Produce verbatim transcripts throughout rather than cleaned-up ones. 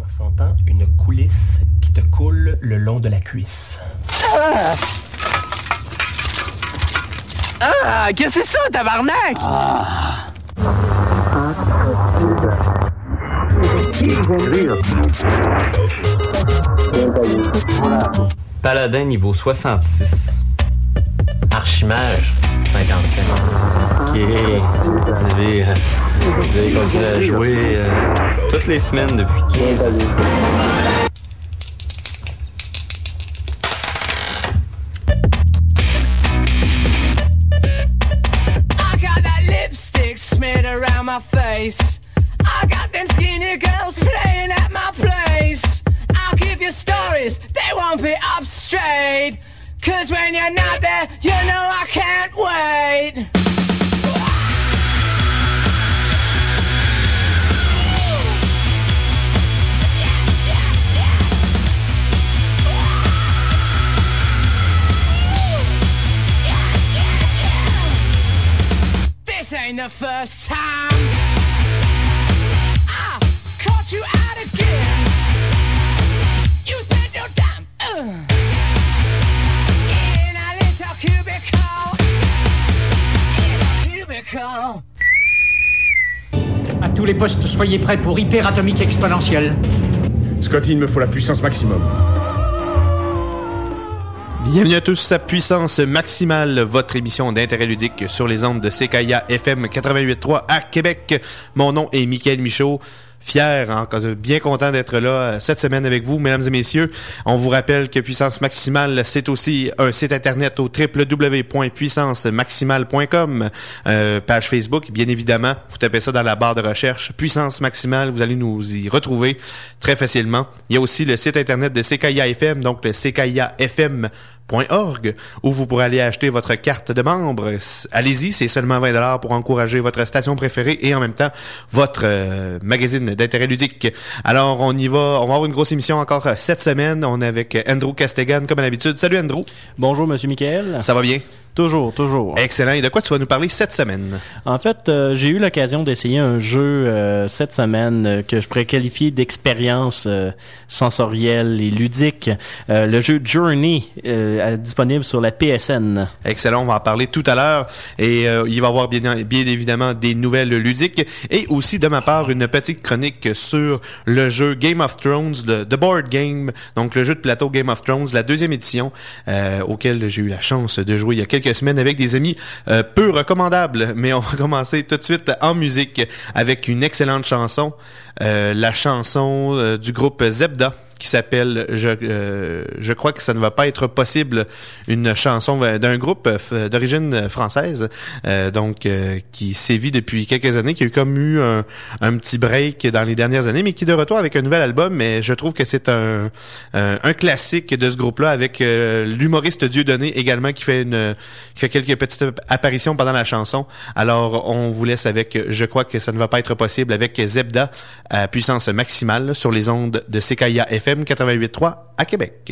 S'entend une coulisse qui te coule le long de la cuisse. Ah! Ah! Qu'est-ce que c'est ça, tabarnak? Ah! Paladin niveau soixante-six. Archimage cinquante-cinq. Ok. Vous avez, euh, vous avez continué à jouer euh, toutes les semaines depuis quinze ans. I got that lipstick smeared around my face. I got them skinny girls playing at my place. I'll give you stories, they won't be up straight. Cause when you're not there, you know I can't wait. This ain't the first time I caught you out again. You spent your time uh, in a little cubicle. In a cubicle. À tous les postes, soyez prêts pour hyperatomique exponentielle. Scotty, il me faut la puissance maximum. Bienvenue à tous à Puissance Maximale, votre émission d'intérêt ludique sur les ondes de C K I A F M quatre-vingt-huit virgule trois à Québec. Mon nom est Michael Michaud. Fier, hein, bien content d'être là cette semaine avec vous, mesdames et messieurs. On vous rappelle que Puissance Maximale, c'est aussi un site internet au w w w point puissance maximale point com, euh, page Facebook, bien évidemment. Vous tapez ça dans la barre de recherche, Puissance Maximale, vous allez nous y retrouver très facilement. Il y a aussi le site internet de C K I A F M, donc le c k i a f m point org, où vous pourrez aller acheter votre carte de membre. Allez-y, c'est seulement vingt dollars pour encourager votre station préférée et en même temps votre euh, magazine d'intérêt ludique. Alors, on y va. On va avoir une grosse émission encore cette semaine. On est avec Andrew Castegan, comme à l'habitude. Salut, Andrew. Bonjour, Monsieur Michael. Ça va bien? Toujours, toujours. Excellent. Et de quoi tu vas nous parler cette semaine? En fait, euh, j'ai eu l'occasion d'essayer un jeu euh, cette semaine euh, que je pourrais qualifier d'expérience euh, sensorielle et ludique. Euh, le jeu Journey, euh, disponible sur la P S N. Excellent. On va en parler tout à l'heure. Et euh, il va y avoir bien, bien évidemment des nouvelles ludiques. Et aussi, de ma part, une petite chronique sur le jeu Game of Thrones, le The Board Game. Donc, le jeu de plateau Game of Thrones, la deuxième édition, euh, auquel j'ai eu la chance de jouer il y a quelques semaines avec des amis euh, peu recommandables, mais on va commencer tout de suite en musique avec une excellente chanson, euh, la chanson euh, du groupe Zebda qui s'appelle je euh, je crois que ça ne va pas être possible, une chanson d'un groupe f- d'origine française, euh, donc euh, qui sévit depuis quelques années, qui a eu comme eu un, un petit break dans les dernières années, mais qui est de retour avec un nouvel album. Mais je trouve que c'est un un, un classique de ce groupe-là, avec euh, l'humoriste Dieudonné également qui fait une qui fait quelques petites apparitions pendant la chanson. Alors on vous laisse avec je crois que ça ne va pas être possible avec Zebda à puissance maximale sur les ondes de C K I A F M quatre-vingt-huit virgule trois à Québec.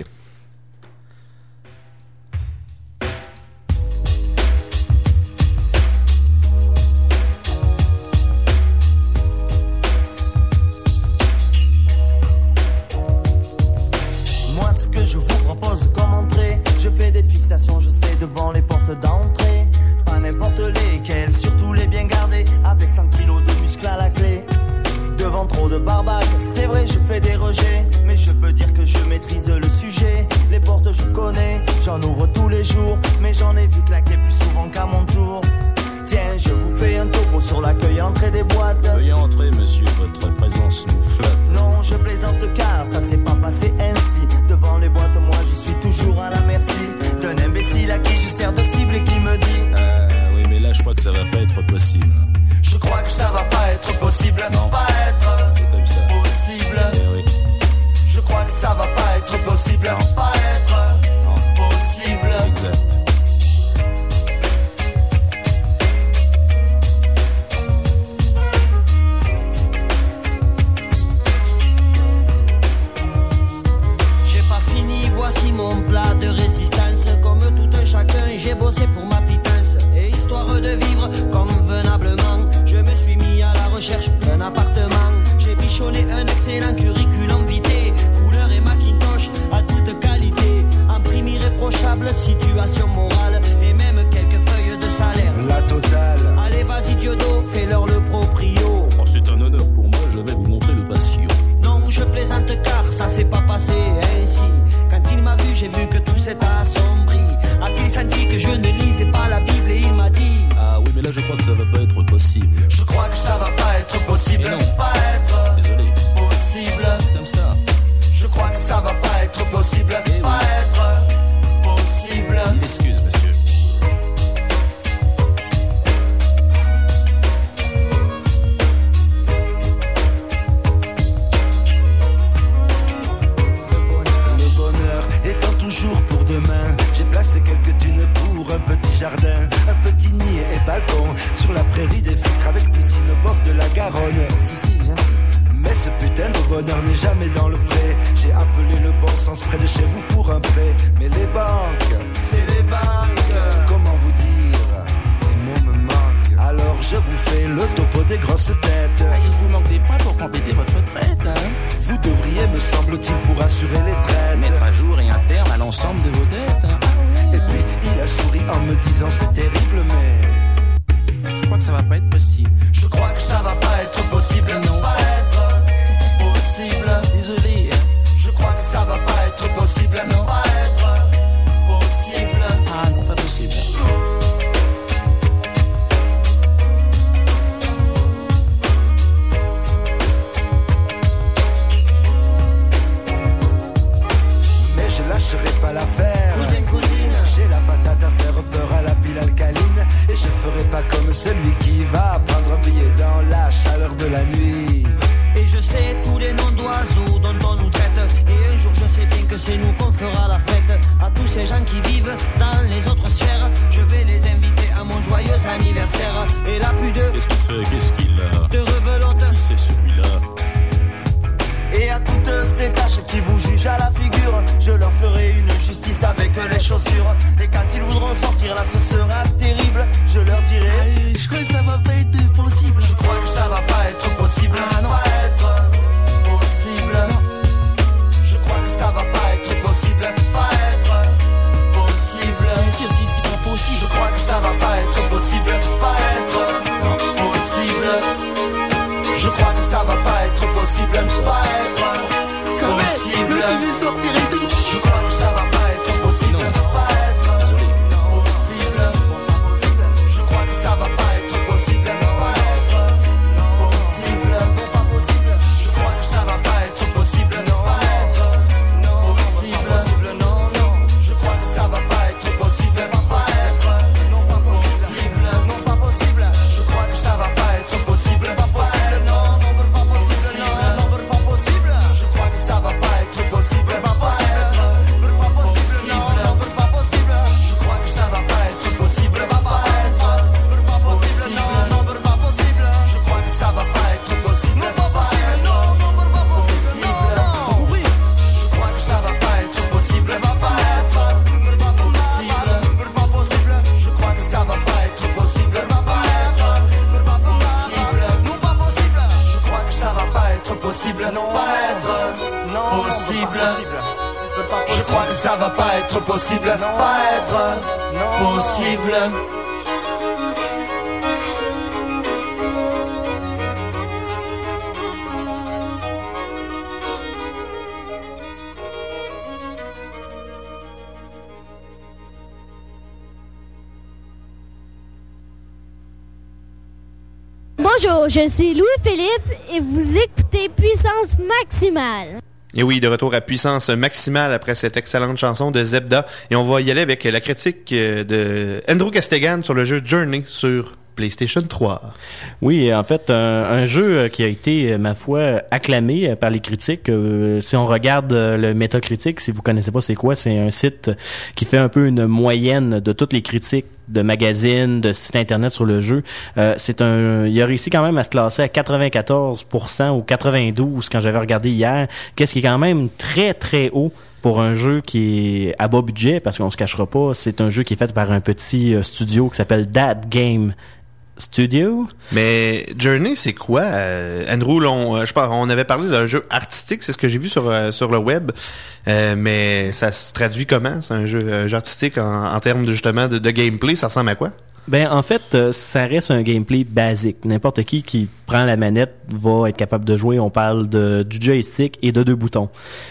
Moi, ce que je vous propose comme entrée, je fais des fixations, je sais, devant les portes d'entrée. Pas n'importe lesquelles, surtout les bien gardées, avec cent kilos de muscles à la clé. Devant trop de barbaques, c'est vrai, je fais des rejets, mais je peux dire que je maîtrise le sujet. Les portes je connais, j'en ouvre tous les jours, mais j'en ai vu claquer plus souvent qu'à mon tour. Tiens, je vous fais un topo sur l'accueil à l'entrée des boîtes. Veuillez entrer, monsieur, votre présence nous flotte. Non, je plaisante car ça s'est pas passé ainsi. Devant les boîtes, moi je suis toujours à la merci d'un imbécile à qui je sers de cible et qui me dit euh, oui, mais là je crois que ça va pas être possible. Je crois que ça va pas être possible. Non. Pas être C'est comme ça. possible. Eh oui. Je crois que ça va pas être possible. Non. Pas être Non. possible. Exact. J'ai pas fini, voici mon plat de résistance. Comme tout un chacun, j'ai bossé pour ma pitance. Et histoire de vivre convenablement, je me suis mis à la recherche d'un appartement. dit que je ne lisais pas la Bible et il m'a dit Ah oui, mais là je crois que ça va pas être possible. je crois que ça va pas être possible. Mais non. Pas être Désolé. possible. Comme ça. Je crois que ça va pas être possible. Eh oui. Pas être possible. Mille excuses, monsieur. Le bonheur étant toujours pour demain, j'ai placé quelques thunes pour un petit jardin, un petit nid et balcon sur la prairie des filtres avec piscine au bord de la Garonne. Si si, j'insiste. Mais ce putain de bonheur n'est jamais dans le pré. J'ai appelé le bon sens près de chez vous pour un prêt. Mais les banques, c'est les banques. Comment vous dire, les mots me manquent. Alors je vous fais le topo des grosses têtes. Ah, il vous manque des points pour compléter votre retraite, hein. Vous devriez, me semble-t-il, pour assurer les traites. Mettre à jour et un terme à l'ensemble de vos dettes, hein. Et puis il a souri en me disant c'est terrible mais Je crois que ça va pas être possible. je crois que ça va pas être possible. Non. Pas être possible. Désolé. Je crois que ça va pas être possible. Non. Pas être possible. Ah non, pas possible. Mais je lâcherai pas l'affaire. Cousine, cousine, J'ai la patate à faire peur à la pile alcaline. Et je ferai pas comme celui qui va prendre un billet dans la chaleur de la nuit. et je sais tous les noms d'oiseaux dont on nous traite. Et un jour je sais bien que c'est nous qu'on fera la fête. À tous ces gens qui vivent dans les autres sphères, je vais les inviter à mon joyeux anniversaire. Et là plus de, Qu'est-ce qu'il fait? Qu'est-ce qu'il a? de rebelote. Qui c'est celui-là? Et à toutes ces tâches qui vous jugent à la figure, je leur ferai une justice avec les chaussures. Et quand ils voudront sortir là, ce sera terrible. Je leur dirai, Je crois que ça va pas être possible. je crois que ça va pas être possible. Ah, non. Pas être possible. Je crois que ça va pas être possible. Pas être possible. Bien sûr, si c'est pas possible. Je crois que ça va pas être possible. Pas être possible. Je crois que ça va pas être possible. Pas être possible. Je crois que ça va pas être possible. Non. Pas être Désolé. possible. Je crois que ça va pas être possible. Pas être possible. Pas possible. Je crois que ça va pas être possible. Pas être possible. Non, non. Je crois que ça va pas être possible. Pas être non pas possible. Non pas possible. Je crois que ça va pas être possible. Pas possible. Non, non pas possible. Non, non pas possible. Je crois que ça va pas être possible. Pas possible. Pas possible. Non, non pas possible. Je crois que ça va pas être possible. Pas être pas possible. Non, non pas possible. Je crois que ça va pas être possible. Pas possible. Non, non pas possible. Non, oui. Je crois que ça va pas être possible. Pas être pas possible. Pas possible. Je crois que ça va pas être possible. Pas être pas possible. Non pas possible. Je crois que ça va pas être possible. Non pas être non possible. Je crois que ça va pas être possible. Pas être non possible. Bonjour, je suis Louis-Philippe et vous écoutez Puissance Maximale. Et oui, de retour à Puissance Maximale après cette excellente chanson de Zebda. Et on va y aller avec la critique de Andrew Castigan sur le jeu Journey sur PlayStation trois. Oui, en fait, un, un jeu qui a été, ma foi, acclamé par les critiques. Euh, si on regarde le Metacritic, si vous connaissez pas c'est quoi, c'est un site qui fait un peu une moyenne de toutes les critiques de magazines, de sites internet sur le jeu. Euh, c'est un, il a réussi quand même à se classer à quatre-vingt-quatorze pour cent ou quatre-vingt-douze quand j'avais regardé hier, qu'est-ce qui est quand même très très haut pour un jeu qui est à bas budget, parce qu'on se cachera pas, c'est un jeu qui est fait par un petit studio qui s'appelle That Game Studio. Mais Journey, c'est quoi, euh, Andrew? Là, on, je sais pas, on avait parlé d'un jeu artistique, c'est ce que j'ai vu sur euh, sur le web, euh, mais ça se traduit comment? C'est un jeu, un jeu artistique en, en termes de justement de, de gameplay, ça ressemble à quoi? Ben en fait, euh, ça reste un gameplay basique. N'importe qui qui prend la manette va être capable de jouer. On parle de du joystick et de deux boutons.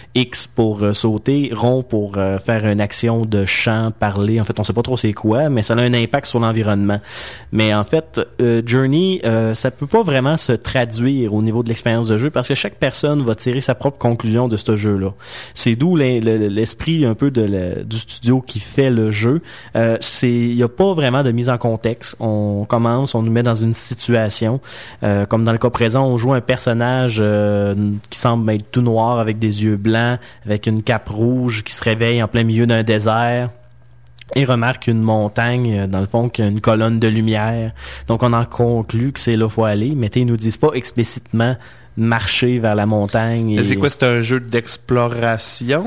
X pour euh, sauter, rond pour euh, faire une action de chant, parler. En fait, on sait pas trop c'est quoi, mais ça a un impact sur l'environnement. Mais en fait, euh, Journey, euh, ça peut pas vraiment se traduire au niveau de l'expérience de jeu parce que chaque personne va tirer sa propre conclusion de ce jeu-là. C'est d'où l'esprit un peu de la, du studio qui fait le jeu. Euh, c'est, il y a pas vraiment de mise en contexte. On commence, on nous met dans une situation. Euh, comme dans le cas présent, on joue un personnage euh, qui semble être tout noir avec des yeux blancs, avec une cape rouge qui se réveille en plein milieu d'un désert. Et remarque une montagne, dans le fond, qui a une colonne de lumière. Donc on en conclut que c'est là qu'il faut aller, mais ils nous disent pas explicitement marcher vers la montagne. Et... Et c'est quoi, c'est un jeu d'exploration?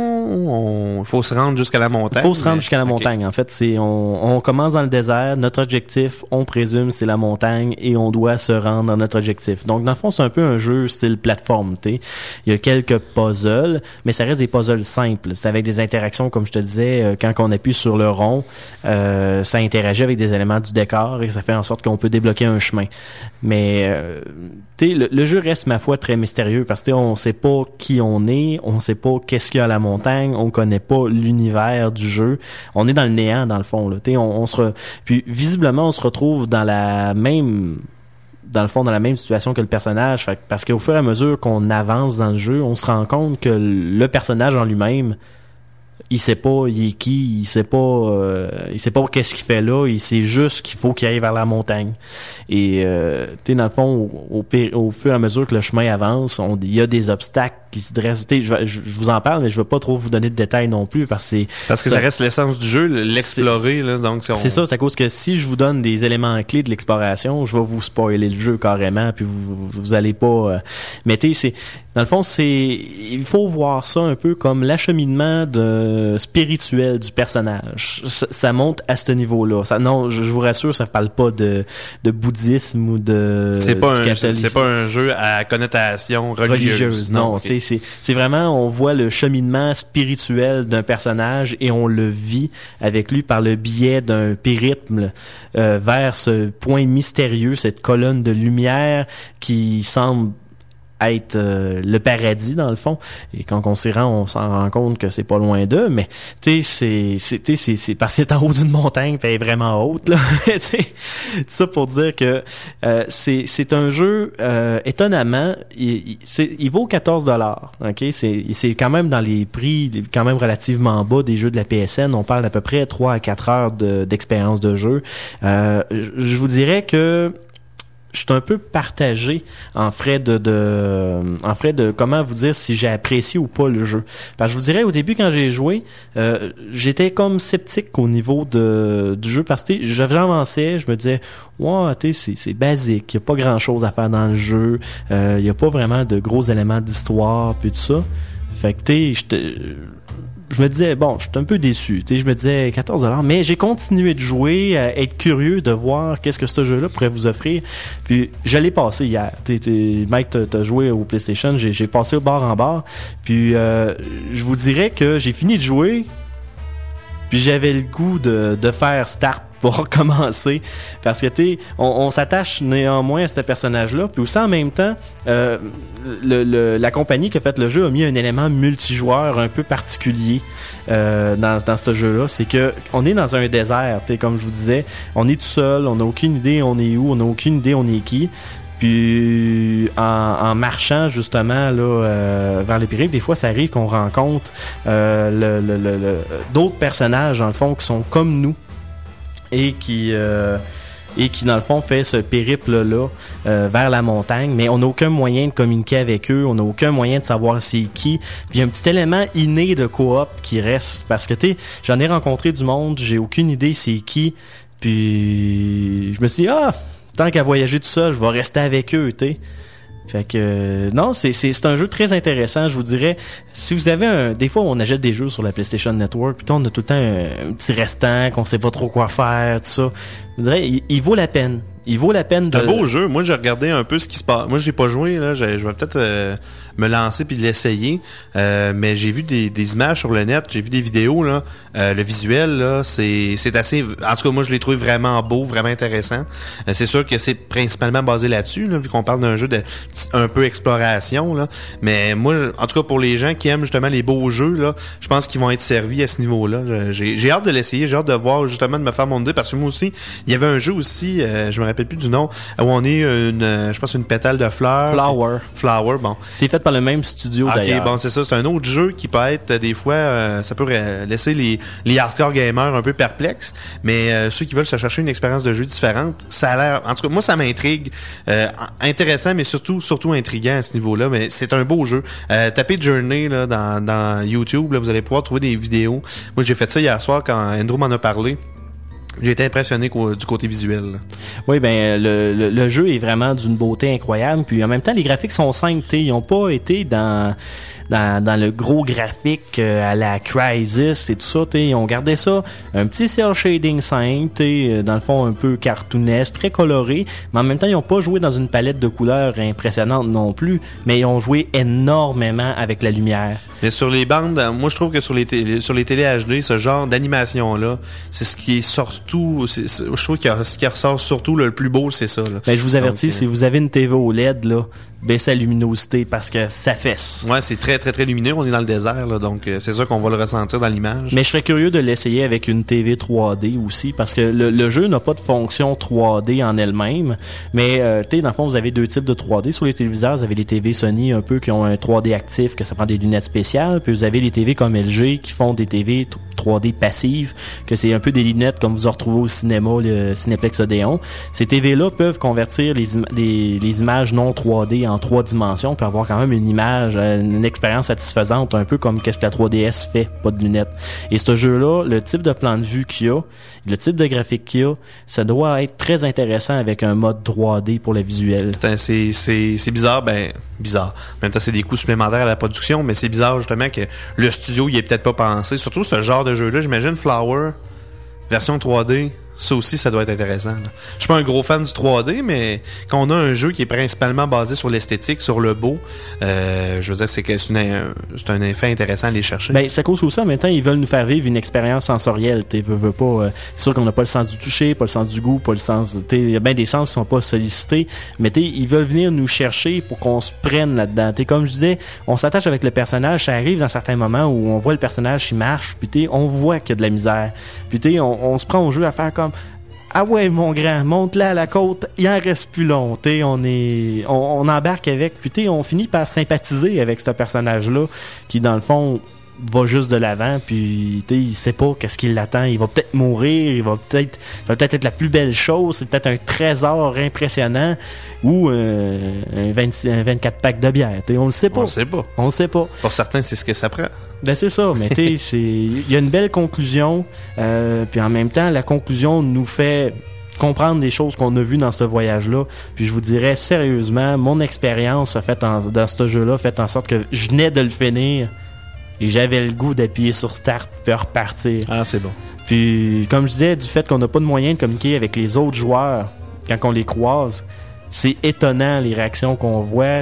Il faut se rendre jusqu'à la montagne? Il faut se rendre mais... jusqu'à la okay. montagne. En fait, c'est on, on commence dans le désert. Notre objectif, on présume, c'est la montagne et on doit se rendre dans notre objectif. Donc, dans le fond, c'est un peu un jeu style plateforme. T'sais. Il y a quelques puzzles, mais ça reste des puzzles simples. C'est avec des interactions, comme je te disais, quand on appuie sur le rond, euh, ça interagit avec des éléments du décor et ça fait en sorte qu'on peut débloquer un chemin. Mais euh, t'sais, le, le jeu reste, ma foi, très mystérieux parce que on sait pas qui on est, on sait pas qu'est-ce qu'il y a à la montagne, on connaît pas l'univers du jeu. On est dans le néant dans le fond là. On, on se re... puis visiblement on se retrouve dans la même dans le fond dans la même situation que le personnage, fait, parce qu'au fur et à mesure qu'on avance dans le jeu, on se rend compte que le personnage en lui-même, il sait pas il est qui, il sait pas euh, il sait pas qu'est-ce qu'il fait là, il sait juste qu'il faut qu'il aille vers la montagne. Et euh, tu sais dans le fond au, au, au fur et à mesure que le chemin avance, on il y a des obstacles qui se dressent. Tu sais je, je, je vous en parle mais je veux pas trop vous donner de détails non plus parce que c'est parce que ça, ça reste l'essence du jeu, l'explorer là, donc c'est, on... c'est ça, c'est à cause que si je vous donne des éléments clés de l'exploration, je vais vous spoiler le jeu carrément puis vous vous, vous allez pas euh... mais tu sais c'est dans le fond c'est il faut voir ça un peu comme l'acheminement de spirituel du personnage. Ça, ça monte à ce niveau-là. Ça, non, je, je vous rassure, ça ne parle pas de, de bouddhisme ou de. C'est pas un, c'est pas un jeu à connotation religieuse. religieuse non, non okay. c'est, c'est, c'est vraiment, on voit le cheminement spirituel d'un personnage et on le vit avec lui par le biais d'un périple euh, vers ce point mystérieux, cette colonne de lumière qui semble être euh, le paradis dans le fond, et quand on s'y rend on s'en rend compte que c'est pas loin d'eux, mais tu sais c'est c'est tu sais c'est c'est parce que c'est en haut d'une montagne, puis elle est vraiment haute là. Ça pour dire que euh, c'est c'est un jeu euh, étonnamment il, il c'est il vaut quatorze dollars. OK, c'est c'est quand même dans les prix quand même relativement bas des jeux de la P S N, on parle d'à peu près trois à quatre heures de d'expérience de jeu. Euh je vous dirais que je suis un peu partagé en frais de, de en frais de comment vous dire si j'ai apprécié ou pas le jeu. Parce que je vous dirais au début quand j'ai joué, euh, j'étais comme sceptique au niveau de du jeu parce que j'avançais, je me disais ouais, tu sais c'est c'est basique, il y a pas grand-chose à faire dans le jeu, euh, il y a pas vraiment de gros éléments d'histoire puis tout ça. Fait que tu sais je me disais, bon, je suis un peu déçu. Tu sais, je me disais quatorze dollars, mais j'ai continué de jouer, à être curieux de voir qu'est-ce que ce jeu-là pourrait vous offrir. Puis, je l'ai passé hier. Tu sais, Mike, t'as, t'as joué au PlayStation, j'ai, j'ai passé au bar en bar. Puis, euh, je vous dirais que j'ai fini de jouer, puis j'avais le goût de, de faire start pour recommencer, parce que tu sais on, on s'attache néanmoins à ce personnage-là, puis aussi en même temps euh, le, le, la compagnie qui a fait le jeu a mis un élément multijoueur un peu particulier euh, dans, dans ce jeu-là, c'est que on est dans un désert, tu sais comme je vous disais, on est tout seul, on n'a aucune idée on est où, on n'a aucune idée on est qui. Puis en, en marchant justement là euh, vers les périphes, des fois ça arrive qu'on rencontre euh, le, le, le, le, d'autres personnages dans le fond qui sont comme nous et qui euh, et qui dans le fond fait ce périple là euh, vers la montagne, mais on n'a aucun moyen de communiquer avec eux, on n'a aucun moyen de savoir c'est qui. Puis il y a un petit élément inné de coop qui reste, parce que tu sais j'en ai rencontré du monde, j'ai aucune idée c'est qui, puis je me suis dit ah tant qu'à voyager tout seul, je vais rester avec eux, tu sais. Fait que euh, non, c'est c'est c'est un jeu très intéressant, je vous dirais. Si vous avez un des fois on achète des jeux sur la PlayStation Network, puis on a tout le temps un, un petit restant qu'on sait pas trop quoi faire, tout ça. je dirais, il, il vaut la peine. Il vaut la peine de... C'est un beau jeu. Moi, j'ai regardé un peu ce qui se passe. Moi, j'ai pas joué, là. Je, je vais peut-être euh, me lancer puis l'essayer. Euh, mais j'ai vu des, des images sur le net. J'ai vu des vidéos, là. Euh, le visuel, là, c'est, c'est assez... En tout cas, moi, je l'ai trouvé vraiment beau, vraiment intéressant. Euh, c'est sûr que c'est principalement basé là-dessus, là, vu qu'on parle d'un jeu de un peu exploration, là. Mais moi, en tout cas, pour les gens qui aiment justement les beaux jeux, là, je pense qu'ils vont être servis à ce niveau-là. J'ai, j'ai hâte de l'essayer. J'ai hâte de voir, justement, de me faire mon idée. Parce que moi aussi, il y avait un jeu aussi, euh, je me rappelle plus du nom, où on est une, euh, je pense une pétale de fleurs. Flower. Flower, bon. C'est fait par le même studio, okay, d'ailleurs. Ok, bon, c'est ça. C'est un autre jeu qui peut être, des fois, euh, ça peut euh, laisser les, les hardcore gamers un peu perplexes, mais euh, ceux qui veulent se chercher une expérience de jeu différente, ça a l'air, en tout cas, moi, ça m'intrigue. Euh, intéressant, mais surtout, surtout intriguant à ce niveau-là, mais c'est un beau jeu. Euh, tapez Journey, là, dans, dans YouTube, là, vous allez pouvoir trouver des vidéos. Moi, j'ai fait ça hier soir quand Andrew m'en a parlé. J'ai été impressionné du côté visuel. Là. Oui, ben le, le, le jeu est vraiment d'une beauté incroyable. Puis en même temps, les graphiques sont simples. Ils n'ont pas été dans, dans dans le gros graphique euh, à la Crysis et tout ça. T'sais. Ils ont gardé ça un petit cel shading simple, t'sais, dans le fond un peu cartoonesque, très coloré. Mais en même temps, ils n'ont pas joué dans une palette de couleurs impressionnante non plus. Mais ils ont joué énormément avec la lumière. Mais sur les bandes, moi je trouve que sur les télé, sur les télé H D, ce genre d'animation-là, c'est ce qui est surtout, c'est, c'est, je trouve que ce qui ressort surtout là, le plus beau, c'est ça. Là. Ben, je vous avertis, Donc, si vous avez une T V O L E D, là, baissez la luminosité parce que ça fesse. Ouais, c'est très très très lumineux, on est dans le désert, là, donc euh, c'est sûr qu'on va le ressentir dans l'image. Mais je serais curieux de l'essayer avec une T V trois D aussi, parce que le, le jeu n'a pas de fonction trois D en elle-même, mais euh, tu sais, dans le fond, vous avez deux types de trois D. Sur les téléviseurs, vous avez les T V Sony un peu qui ont un trois D actif, que ça prend des lunettes spéciales, puis vous avez les T V comme L G qui font des T V trois D passives, que c'est un peu des lunettes comme vous en retrouvez au cinéma, le Cineplex Odéon. Ces T V-là peuvent convertir les, im- les, les images non trois D en trois dimensions, puis avoir quand même une image, une expérience satisfaisante, un peu comme qu'est-ce que la trois D S fait, pas de lunettes. Et ce jeu-là, le type de plan de vue qu'il y a, le type de graphique qu'il y a, ça doit être très intéressant avec un mode trois D pour le visuel. C'est, c'est, c'est, c'est bizarre, ben, bizarre. En même temps, c'est des coûts supplémentaires à la production, mais c'est bizarre justement que le studio y ait peut-être pas pensé. Surtout ce genre de jeu-là, j'imagine Flower, version trois D, ça aussi, ça doit être intéressant. Là. Je suis pas un gros fan du trois D, mais quand on a un jeu qui est principalement basé sur l'esthétique, sur le beau, euh, je veux dire, c'est que c'est, une, c'est un effet intéressant à aller chercher. Ben, ça cause aussi en même temps, ils veulent nous faire vivre une expérience sensorielle. Tu veux, veux pas. Euh, c'est sûr qu'on n'a pas le sens du toucher, pas le sens du goût, pas le sens. Il y a bien des sens qui sont pas sollicités, mais ils veulent venir nous chercher pour qu'on se prenne là-dedans. T'sais, comme je disais, on s'attache avec le personnage. Ça arrive dans certains moments où on voit le personnage qui marche, puis on voit qu'il y a de la misère. Puis on, on se prend au jeu à faire comme ah ouais, mon grand, monte-là à la côte, il en reste plus long, t'sais, on est, on, on embarque avec, puis t'sais, on finit par sympathiser avec ce personnage-là, qui dans le fond va juste de l'avant, puis t'sais, il sait pas qu'est-ce qui l'attend, il va peut-être mourir, il va peut-être, ça va peut-être être la plus belle chose, c'est peut-être un trésor impressionnant, ou euh, un, vingt-six, un vingt-quatre pack de bière, t'sais, on le sait pas. On le sait pas. On le sait pas. Pour certains, c'est ce que ça prend. Ben c'est ça, mais tu sais, il y a une belle conclusion, euh, puis en même temps, la conclusion nous fait comprendre des choses qu'on a vues dans ce voyage-là. Puis je vous dirais sérieusement, mon expérience a fait en, dans ce jeu-là a fait en sorte que je venais de le finir et j'avais le goût d'appuyer sur Start puis repartir. Ah, c'est bon. Puis comme je disais, du fait qu'on n'a pas de moyen de communiquer avec les autres joueurs quand on les croise, c'est étonnant les réactions qu'on voit.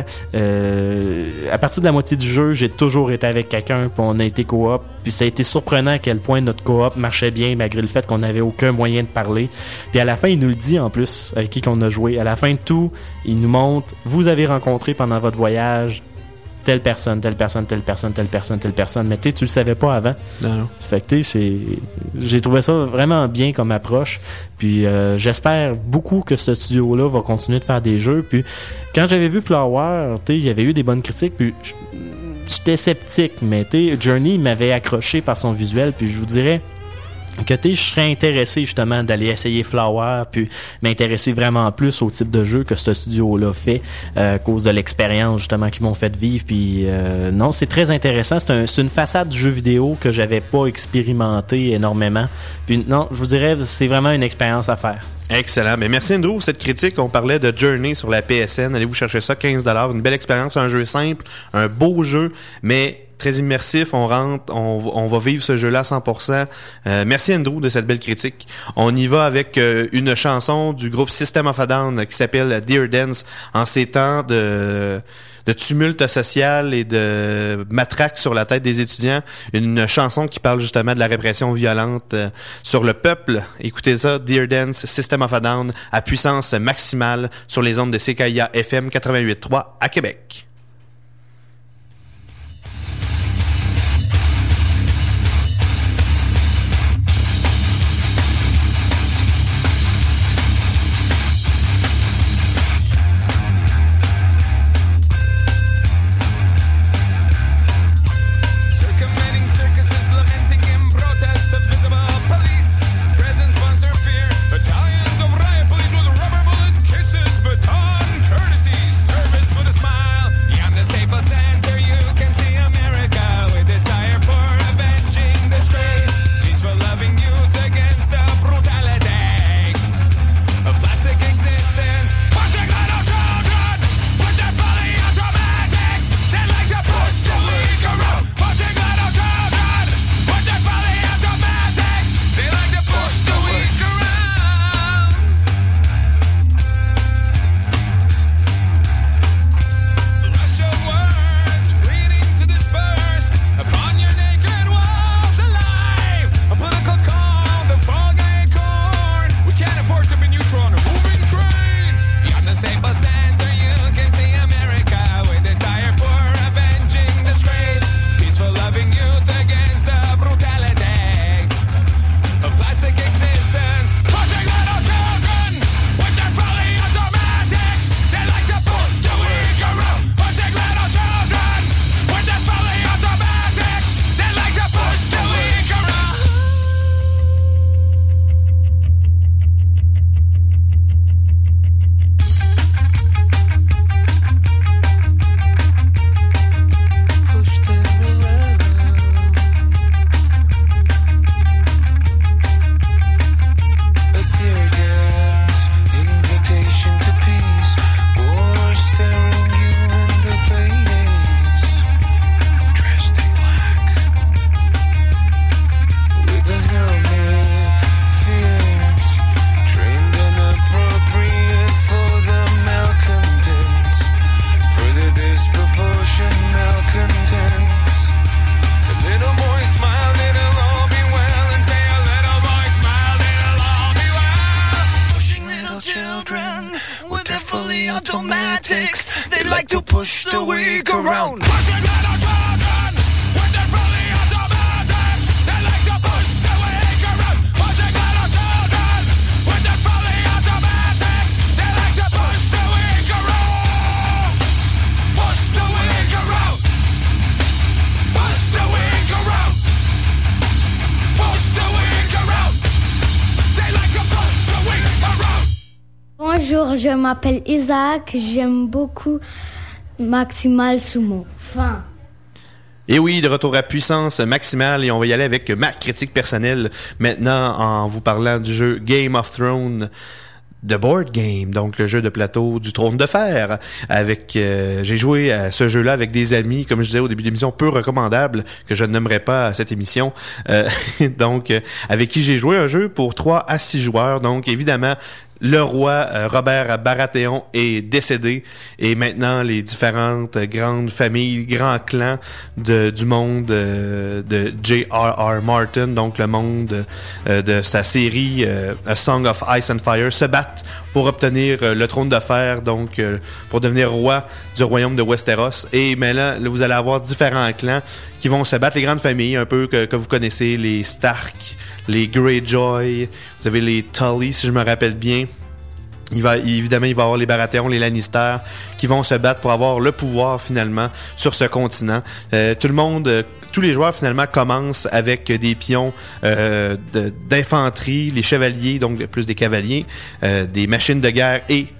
Euh, à partir de la moitié du jeu, j'ai toujours été avec quelqu'un, puis on a été coop. Puis ça a été surprenant à quel point notre coop marchait bien, malgré le fait qu'on n'avait aucun moyen de parler. Puis à la fin, il nous le dit en plus, avec qui qu'on a joué. À la fin de tout, il nous montre, vous avez rencontré pendant votre voyage telle personne, telle personne, telle personne, telle personne, telle personne. Mais tu tu le savais pas avant. Non, non. Fait que tu sais, c'est... j'ai trouvé ça vraiment bien comme approche. Puis euh, j'espère beaucoup que ce studio-là va continuer de faire des jeux. Puis quand j'avais vu Flower, tu sais, il y avait eu des bonnes critiques. Puis j'étais sceptique, mais tu sais, Journey m'avait accroché par son visuel. Puis je vous dirais que tu sais, je serais intéressé justement d'aller essayer Flower, puis m'intéresser vraiment plus au type de jeu que ce studio-là fait, euh, à cause de l'expérience justement qu'ils m'ont fait vivre. Puis euh, non, c'est très intéressant. C'est, un, c'est une façade du jeu vidéo que j'avais pas expérimenté énormément. Puis non, je vous dirais, c'est vraiment une expérience à faire. Excellent. Mais merci Andrew pour cette critique. On parlait de Journey sur la P S N. Allez vous chercher ça, quinze dollars. Une belle expérience, un jeu simple, un beau jeu, mais très immersif. On rentre, on, on va vivre ce jeu-là à cent pour cent. Euh, merci Andrew de cette belle critique. On y va avec euh, une chanson du groupe System of a Down qui s'appelle Dear Dance. En ces temps de... de tumulte social et de matraque sur la tête des étudiants. Une chanson qui parle justement de la répression violente euh, sur le peuple. Écoutez ça, Dear Dance, System of a Down, à puissance maximale sur les ondes de C K I A F M quatre-vingt-huit trois à Québec. Bonjour, je m'appelle Isaac, j'aime beaucoup Maximal Sumo. Fin. Et oui, de retour à puissance maximale, et on va y aller avec ma critique personnelle maintenant en vous parlant du jeu Game of Thrones. The Board Game, donc le jeu de plateau du Trône de Fer. Avec, euh, j'ai joué à ce jeu-là avec des amis, comme je disais au début de l'émission, peu recommandables, que je ne nommerai pas à cette émission. Euh, donc, euh, avec qui j'ai joué un jeu pour trois à six joueurs. Donc, évidemment, le roi euh, Robert Baratheon est décédé et maintenant les différentes grandes familles, grands clans de, du monde euh, de J R R Martin, donc le monde euh, de sa série euh, A Song of Ice and Fire, se battent pour obtenir euh, le trône de fer, donc euh, pour devenir roi du royaume de Westeros. Et mais là, là, vous allez avoir différents clans qui vont se battre, les grandes familles un peu que, que vous connaissez, les Stark, les Greyjoy, vous avez les Tully si je me rappelle bien. Il va, évidemment, il va y avoir les Baratheons, les Lannister, qui vont se battre pour avoir le pouvoir, finalement, sur ce continent. Euh, tout le monde, euh, tous les joueurs, finalement, commencent avec des pions euh, de, d'infanterie, les chevaliers, donc plus des cavaliers, euh, des machines de guerre et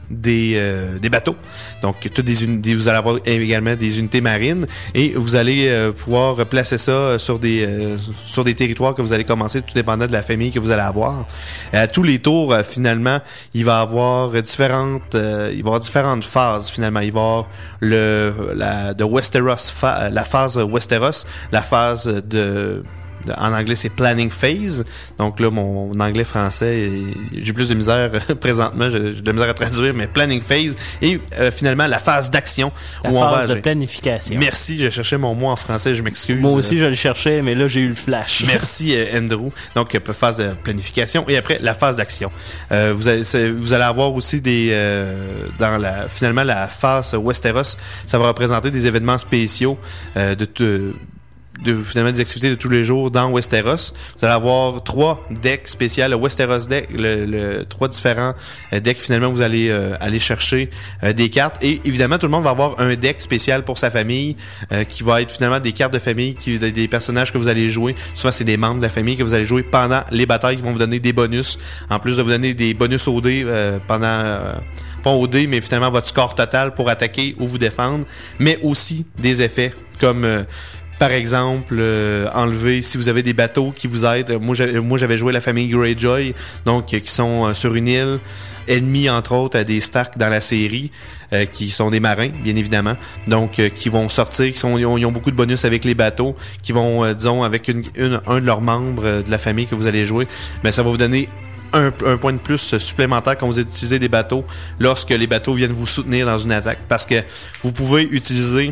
des euh, des bateaux. Donc toutes des, un- des vous allez avoir également des unités marines et vous allez euh, pouvoir placer ça sur des euh, sur des territoires que vous allez commencer, tout dépendant de la famille que vous allez avoir. À tous les tours, euh, finalement, il va y avoir différentes euh, il va y avoir différentes phases finalement. Il va y avoir le la de Westeros fa- la phase Westeros, la phase de en anglais, c'est planning phase. Donc là, mon, mon anglais français, j'ai plus de misère présentement, j'ai, j'ai de la misère à traduire, mais planning phase. Et euh, finalement, la phase d'action. La où phase on va de agir. planification. Merci, je cherchais mon mot en français, je m'excuse. Moi aussi, je le cherchais, mais là, j'ai eu le flash. Merci euh, Andrew. Donc euh, phase de planification et après la phase d'action. Euh, vous allez c'est- vous allez avoir aussi des euh, dans la finalement la phase Westeros, ça va représenter des événements spéciaux euh, de t- de finalement des activités de tous les jours dans Westeros. Vous allez avoir trois decks spéciaux, le Westeros deck, le, le trois différents euh, decks. Finalement, vous allez euh, aller chercher euh, des cartes et évidemment tout le monde va avoir un deck spécial pour sa famille euh, qui va être finalement des cartes de famille, qui des, des personnages que vous allez jouer. Souvent c'est des membres de la famille que vous allez jouer pendant les batailles qui vont vous donner des bonus. En plus de vous donner des bonus au dé euh, pendant euh, pas au dé, mais finalement votre score total pour attaquer ou vous défendre, mais aussi des effets comme euh, par exemple, euh, enlever si vous avez des bateaux qui vous aident. Moi, j'avais, moi, j'avais joué la famille Greyjoy, donc euh, qui sont euh, sur une île, ennemis entre autres à des Stark dans la série, euh, qui sont des marins, bien évidemment. Donc, euh, qui vont sortir, qui sont, ils ont, ils ont beaucoup de bonus avec les bateaux, qui vont, euh, disons, avec une, une, un de leurs membres euh, de la famille que vous allez jouer, mais ça va vous donner Un, un point de plus supplémentaire quand vous utilisez des bateaux, lorsque les bateaux viennent vous soutenir dans une attaque, parce que vous pouvez utiliser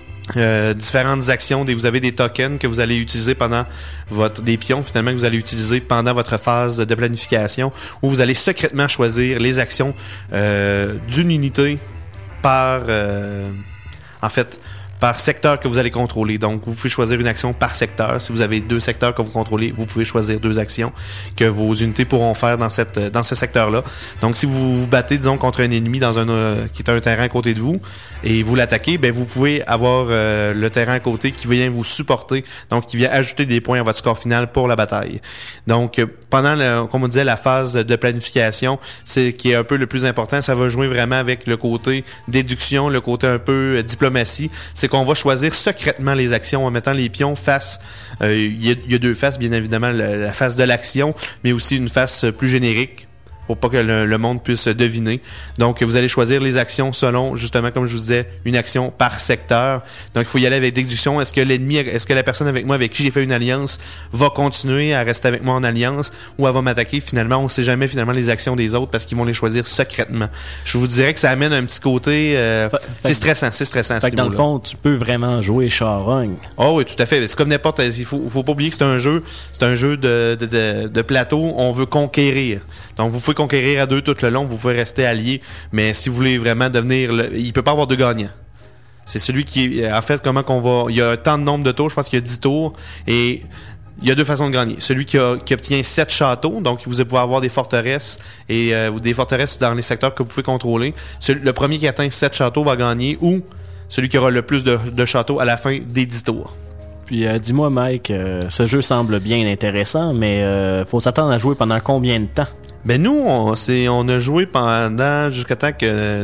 Euh, différentes actions, des, vous avez des tokens que vous allez utiliser pendant votre des pions finalement que vous allez utiliser pendant votre phase de planification, où vous allez secrètement choisir les actions euh, d'une unité par euh, en fait par secteur que vous allez contrôler. Donc, vous pouvez choisir une action par secteur. Si vous avez deux secteurs que vous contrôlez, vous pouvez choisir deux actions que vos unités pourront faire dans cette dans ce secteur-là. Donc, si vous vous battez, disons, contre un ennemi dans un euh, qui est un terrain à côté de vous et vous l'attaquez, ben vous pouvez avoir euh, le terrain à côté qui vient vous supporter, donc qui vient ajouter des points à votre score final pour la bataille. Donc, euh, pendant, le, comme on disait, la phase de planification, c'est qui est un peu le plus important. Ça va jouer vraiment avec le côté déduction, le côté un peu euh, diplomatie. C'est qu'on va choisir secrètement les actions en mettant les pions face. Euh, il y a, il y a deux faces, bien évidemment, la, la face de l'action, mais aussi une face plus générique, pour pas que le, le monde puisse deviner. Donc, vous allez choisir les actions selon, justement, comme je vous disais, une action par secteur. Donc, il faut y aller avec déduction. Est-ce que l'ennemi, est-ce que la personne avec moi, avec qui j'ai fait une alliance, va continuer à rester avec moi en alliance ou elle va m'attaquer? Finalement, on sait jamais finalement les actions des autres parce qu'ils vont les choisir secrètement. Je vous dirais que ça amène un petit côté... Euh, Fait- c'est fait- stressant, c'est stressant. Fait que dans le fond, tu peux vraiment jouer charogne. Oh oui, tout à fait. C'est comme n'importe. Il faut, faut pas oublier que c'est un jeu. C'est un jeu de, de, de, de plateau. On veut conquérir. Donc, vous pouvez conquérir à deux tout le long. Vous pouvez rester alliés. Mais si vous voulez vraiment devenir, le, il peut pas avoir de gagnant. C'est celui qui, en fait, comment qu'on va. Il y a tant de nombre de tours. Je pense qu'il y a dix tours et il y a deux façons de gagner. Celui qui, a, qui obtient sept châteaux, donc vous pouvez avoir des forteresses et euh, des forteresses dans les secteurs que vous pouvez contrôler. Celui, le premier qui atteint sept châteaux va gagner, ou celui qui aura le plus de, de châteaux à la fin des dix tours. Puis euh, dis-moi, Mike, euh, ce jeu semble bien intéressant, mais euh, faut s'attendre à jouer pendant combien de temps? Ben nous, on, c'est, on a joué pendant jusqu'à temps que euh,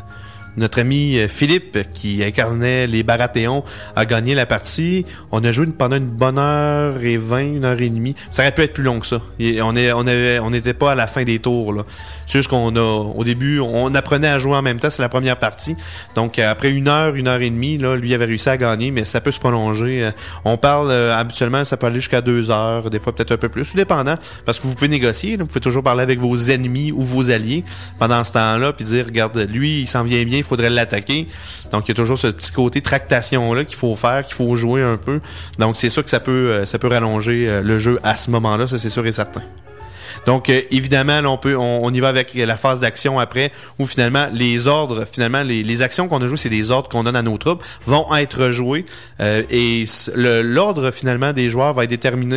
notre ami Philippe, qui incarnait les Baratheons, a gagné la partie. On a joué pendant une bonne heure et vingt, une heure et demie. Ça aurait pu être plus long que ça. Et on est, on avait, on n'était pas à la fin des tours, là. C'est juste qu'on a, au début, on apprenait à jouer en même temps. C'est la première partie. Donc, après une heure, une heure et demie, là, lui avait réussi à gagner, mais ça peut se prolonger. On parle, euh, habituellement, ça peut aller jusqu'à deux heures, des fois peut-être un peu plus, tout dépendant, parce que vous pouvez négocier, là. Vous pouvez toujours parler avec vos ennemis ou vos alliés pendant ce temps-là, puis dire, regarde, lui, il s'en vient bien, il faudrait l'attaquer. Donc, il y a toujours ce petit côté tractation-là qu'il faut faire, qu'il faut jouer un peu. Donc, c'est sûr que ça peut, ça peut rallonger le jeu à ce moment-là, ça c'est sûr et certain. Donc, euh, évidemment, là, on peut, on, on y va avec la phase d'action après, où finalement, les ordres, finalement, les, les actions qu'on a jouées, c'est des ordres qu'on donne à nos troupes, vont être joués, euh, et le, l'ordre, finalement, des joueurs va être déterminé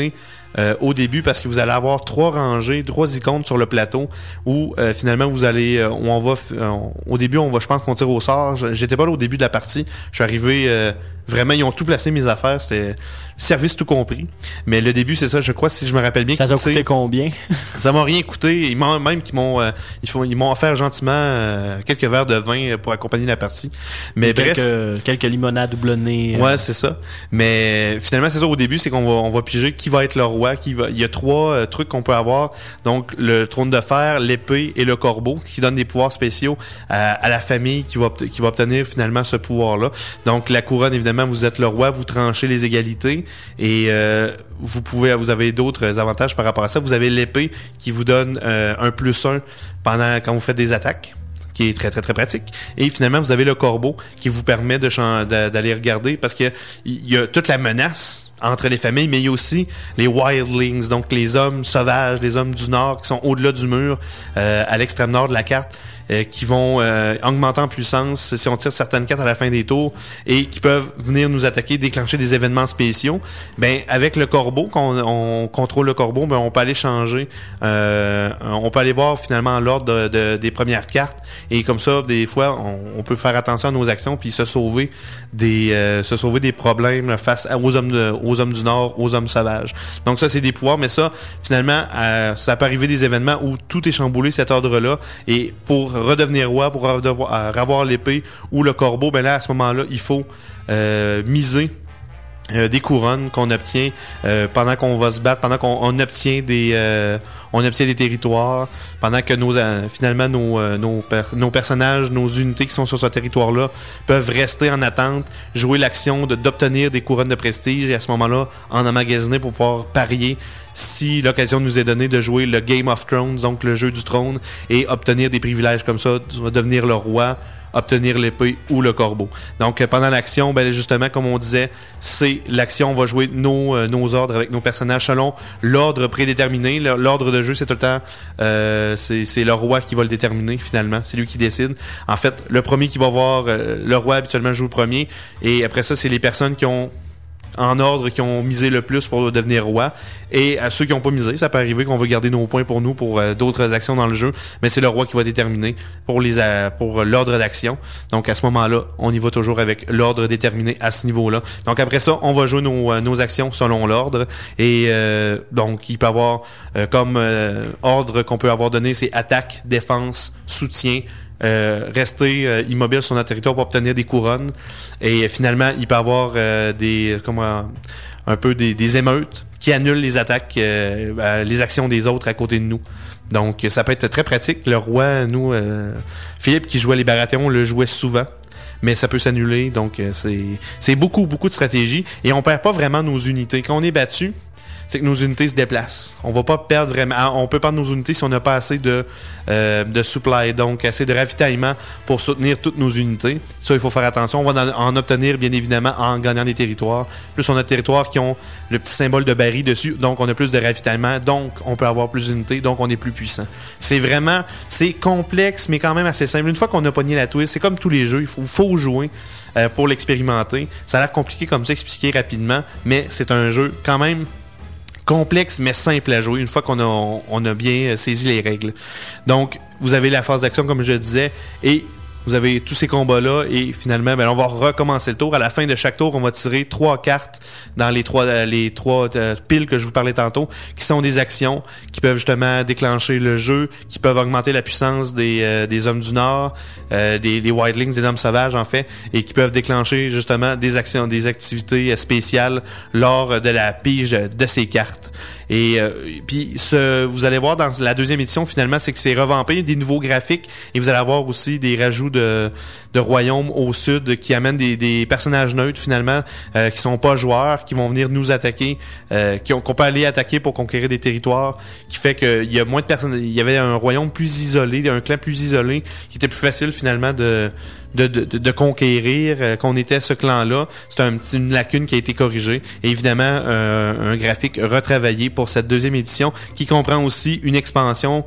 euh, au début parce que vous allez avoir trois rangées, trois icônes sur le plateau où euh, finalement vous allez, euh, où on va, euh, au début on va, je pense qu'on tire au sort. J'étais pas là au début de la partie. Je suis arrivé, euh, vraiment ils ont tout placé mes affaires. C'était service tout compris. Mais le début c'est ça, je crois si je me rappelle bien. Ça t'a coûté combien? Ça m'a rien coûté. Ils m'ont même qu'ils m'ont, euh, ils font, ils m'ont offert gentiment euh, quelques verres de vin pour accompagner la partie. Mais quelques, bref, quelques limonades doublonnées. Ouais, euh... c'est ça. Mais finalement, c'est ça au début, c'est qu'on va on va piger qui va être le roi, qui va. Il y a trois euh, trucs qu'on peut avoir. Donc le trône de fer, l'épée et le corbeau, qui donnent des pouvoirs spéciaux à, à la famille qui va qui va obtenir finalement ce pouvoir-là. Donc la couronne, évidemment, vous êtes le roi, vous tranchez les égalités et euh, vous pouvez, vous avez d'autres avantages par rapport à ça. Vous avez l'épée qui vous donne euh, un plus un pendant quand vous faites des attaques, qui est très très très pratique. Et finalement, vous avez le corbeau qui vous permet de ch- d'aller regarder parce que il y a toute la menace entre les familles, mais il y a aussi les wildlings, donc les hommes sauvages, les hommes du nord qui sont au-delà du mur, euh, à l'extrême nord de la carte, euh, qui vont euh, augmenter en puissance si on tire certaines cartes à la fin des tours et qui peuvent venir nous attaquer, déclencher des événements spéciaux. Ben avec le corbeau, quand on, on contrôle le corbeau, ben on peut aller changer, euh, on peut aller voir finalement l'ordre de, de, des premières cartes et comme ça, des fois, on, on peut faire attention à nos actions puis se sauver des euh, se sauver des problèmes face aux hommes de, aux hommes du Nord, aux hommes sauvages. Donc ça, c'est des pouvoirs, mais ça, finalement, euh, ça peut arriver des événements où tout est chamboulé, cet ordre-là, et pour redevenir roi, pour redevoir, euh, avoir l'épée ou le corbeau, ben là, à ce moment-là, il faut euh, miser Euh, des couronnes qu'on obtient euh, pendant qu'on va se battre, pendant qu'on on obtient des euh, on obtient des territoires, pendant que nos euh, finalement nos euh, nos, per, nos personnages, nos unités qui sont sur ce territoire-là peuvent rester en attente, jouer l'action de d'obtenir des couronnes de prestige et à ce moment-là en emmagasiner pour pouvoir parier si l'occasion nous est donnée de jouer le Game of Thrones, donc le jeu du trône, et obtenir des privilèges comme ça, devenir le roi, obtenir l'épée ou le corbeau. Donc pendant l'action, ben justement comme on disait, c'est l'action, on va jouer nos euh, nos ordres avec nos personnages selon l'ordre prédéterminé. L'ordre de jeu, c'est tout le temps euh, c'est c'est le roi qui va le déterminer finalement, c'est lui qui décide. En fait, le premier qui va voir euh, le roi habituellement joue le premier et après ça, c'est les personnes qui ont en ordre qui ont misé le plus pour devenir roi et à ceux qui n'ont pas misé, ça peut arriver qu'on va garder nos points pour nous pour euh, d'autres actions dans le jeu, mais c'est le roi qui va déterminer pour les euh, pour l'ordre d'action. Donc à ce moment-là, on y va toujours avec l'ordre déterminé à ce niveau-là. Donc après ça, on va jouer nos euh, nos actions selon l'ordre et euh, donc il peut avoir euh, comme euh, ordre qu'on peut avoir donné, c'est attaque, défense, soutien, Euh, rester euh, immobile sur notre territoire pour obtenir des couronnes et euh, finalement il peut avoir euh, des comment un peu des, des émeutes qui annulent les attaques euh, euh, les actions des autres à côté de nous. Donc ça peut être très pratique. Le roi, nous euh, Philippe qui jouait les Baratheons le jouait souvent, mais ça peut s'annuler, donc euh, c'est c'est beaucoup beaucoup de stratégie et on perd pas vraiment nos unités quand on est battu. C'est que nos unités se déplacent. On va pas perdre vraiment. On peut perdre nos unités si on n'a pas assez de euh, de supply, donc assez de ravitaillement pour soutenir toutes nos unités. Ça, il faut faire attention. On va en obtenir bien évidemment en gagnant des territoires. Plus on a de territoires qui ont le petit symbole de baril dessus, donc on a plus de ravitaillement, donc on peut avoir plus d'unités, donc on est plus puissant. C'est vraiment, c'est complexe, mais quand même assez simple. Une fois qu'on a pogné la twist, c'est comme tous les jeux, il faut, faut jouer euh, pour l'expérimenter. Ça a l'air compliqué comme ça, expliquer rapidement, mais c'est un jeu quand même complexe mais simple à jouer une fois qu'on a on, on a bien saisi les règles. Donc vous avez la phase d'action comme je disais et vous avez tous ces combats-là et finalement, ben, on va recommencer le tour. À la fin de chaque tour, on va tirer trois cartes dans les trois les trois euh, piles que je vous parlais tantôt, qui sont des actions qui peuvent justement déclencher le jeu, qui peuvent augmenter la puissance des euh, des hommes du Nord, euh, des, des wildlings, des hommes sauvages en fait, et qui peuvent déclencher justement des actions, des activités spéciales lors de la pige de, de ces cartes. Et euh, puis ce, vous allez voir dans la deuxième édition finalement, c'est que c'est revampé, des nouveaux graphiques et vous allez avoir aussi des rajouts de, de royaumes au sud qui amènent des, des personnages neutres finalement euh, qui sont pas joueurs, qui vont venir nous attaquer, euh, qui ont, qu'on peut aller attaquer pour conquérir des territoires, qui fait qu'il y a moins de personnes, il y avait un royaume plus isolé, un clan plus isolé, qui était plus facile finalement de De, de, de conquérir, euh, qu'on était ce clan-là. C'est un petit, une lacune qui a été corrigée. Et évidemment, euh, un graphique retravaillé pour cette deuxième édition qui comprend aussi une expansion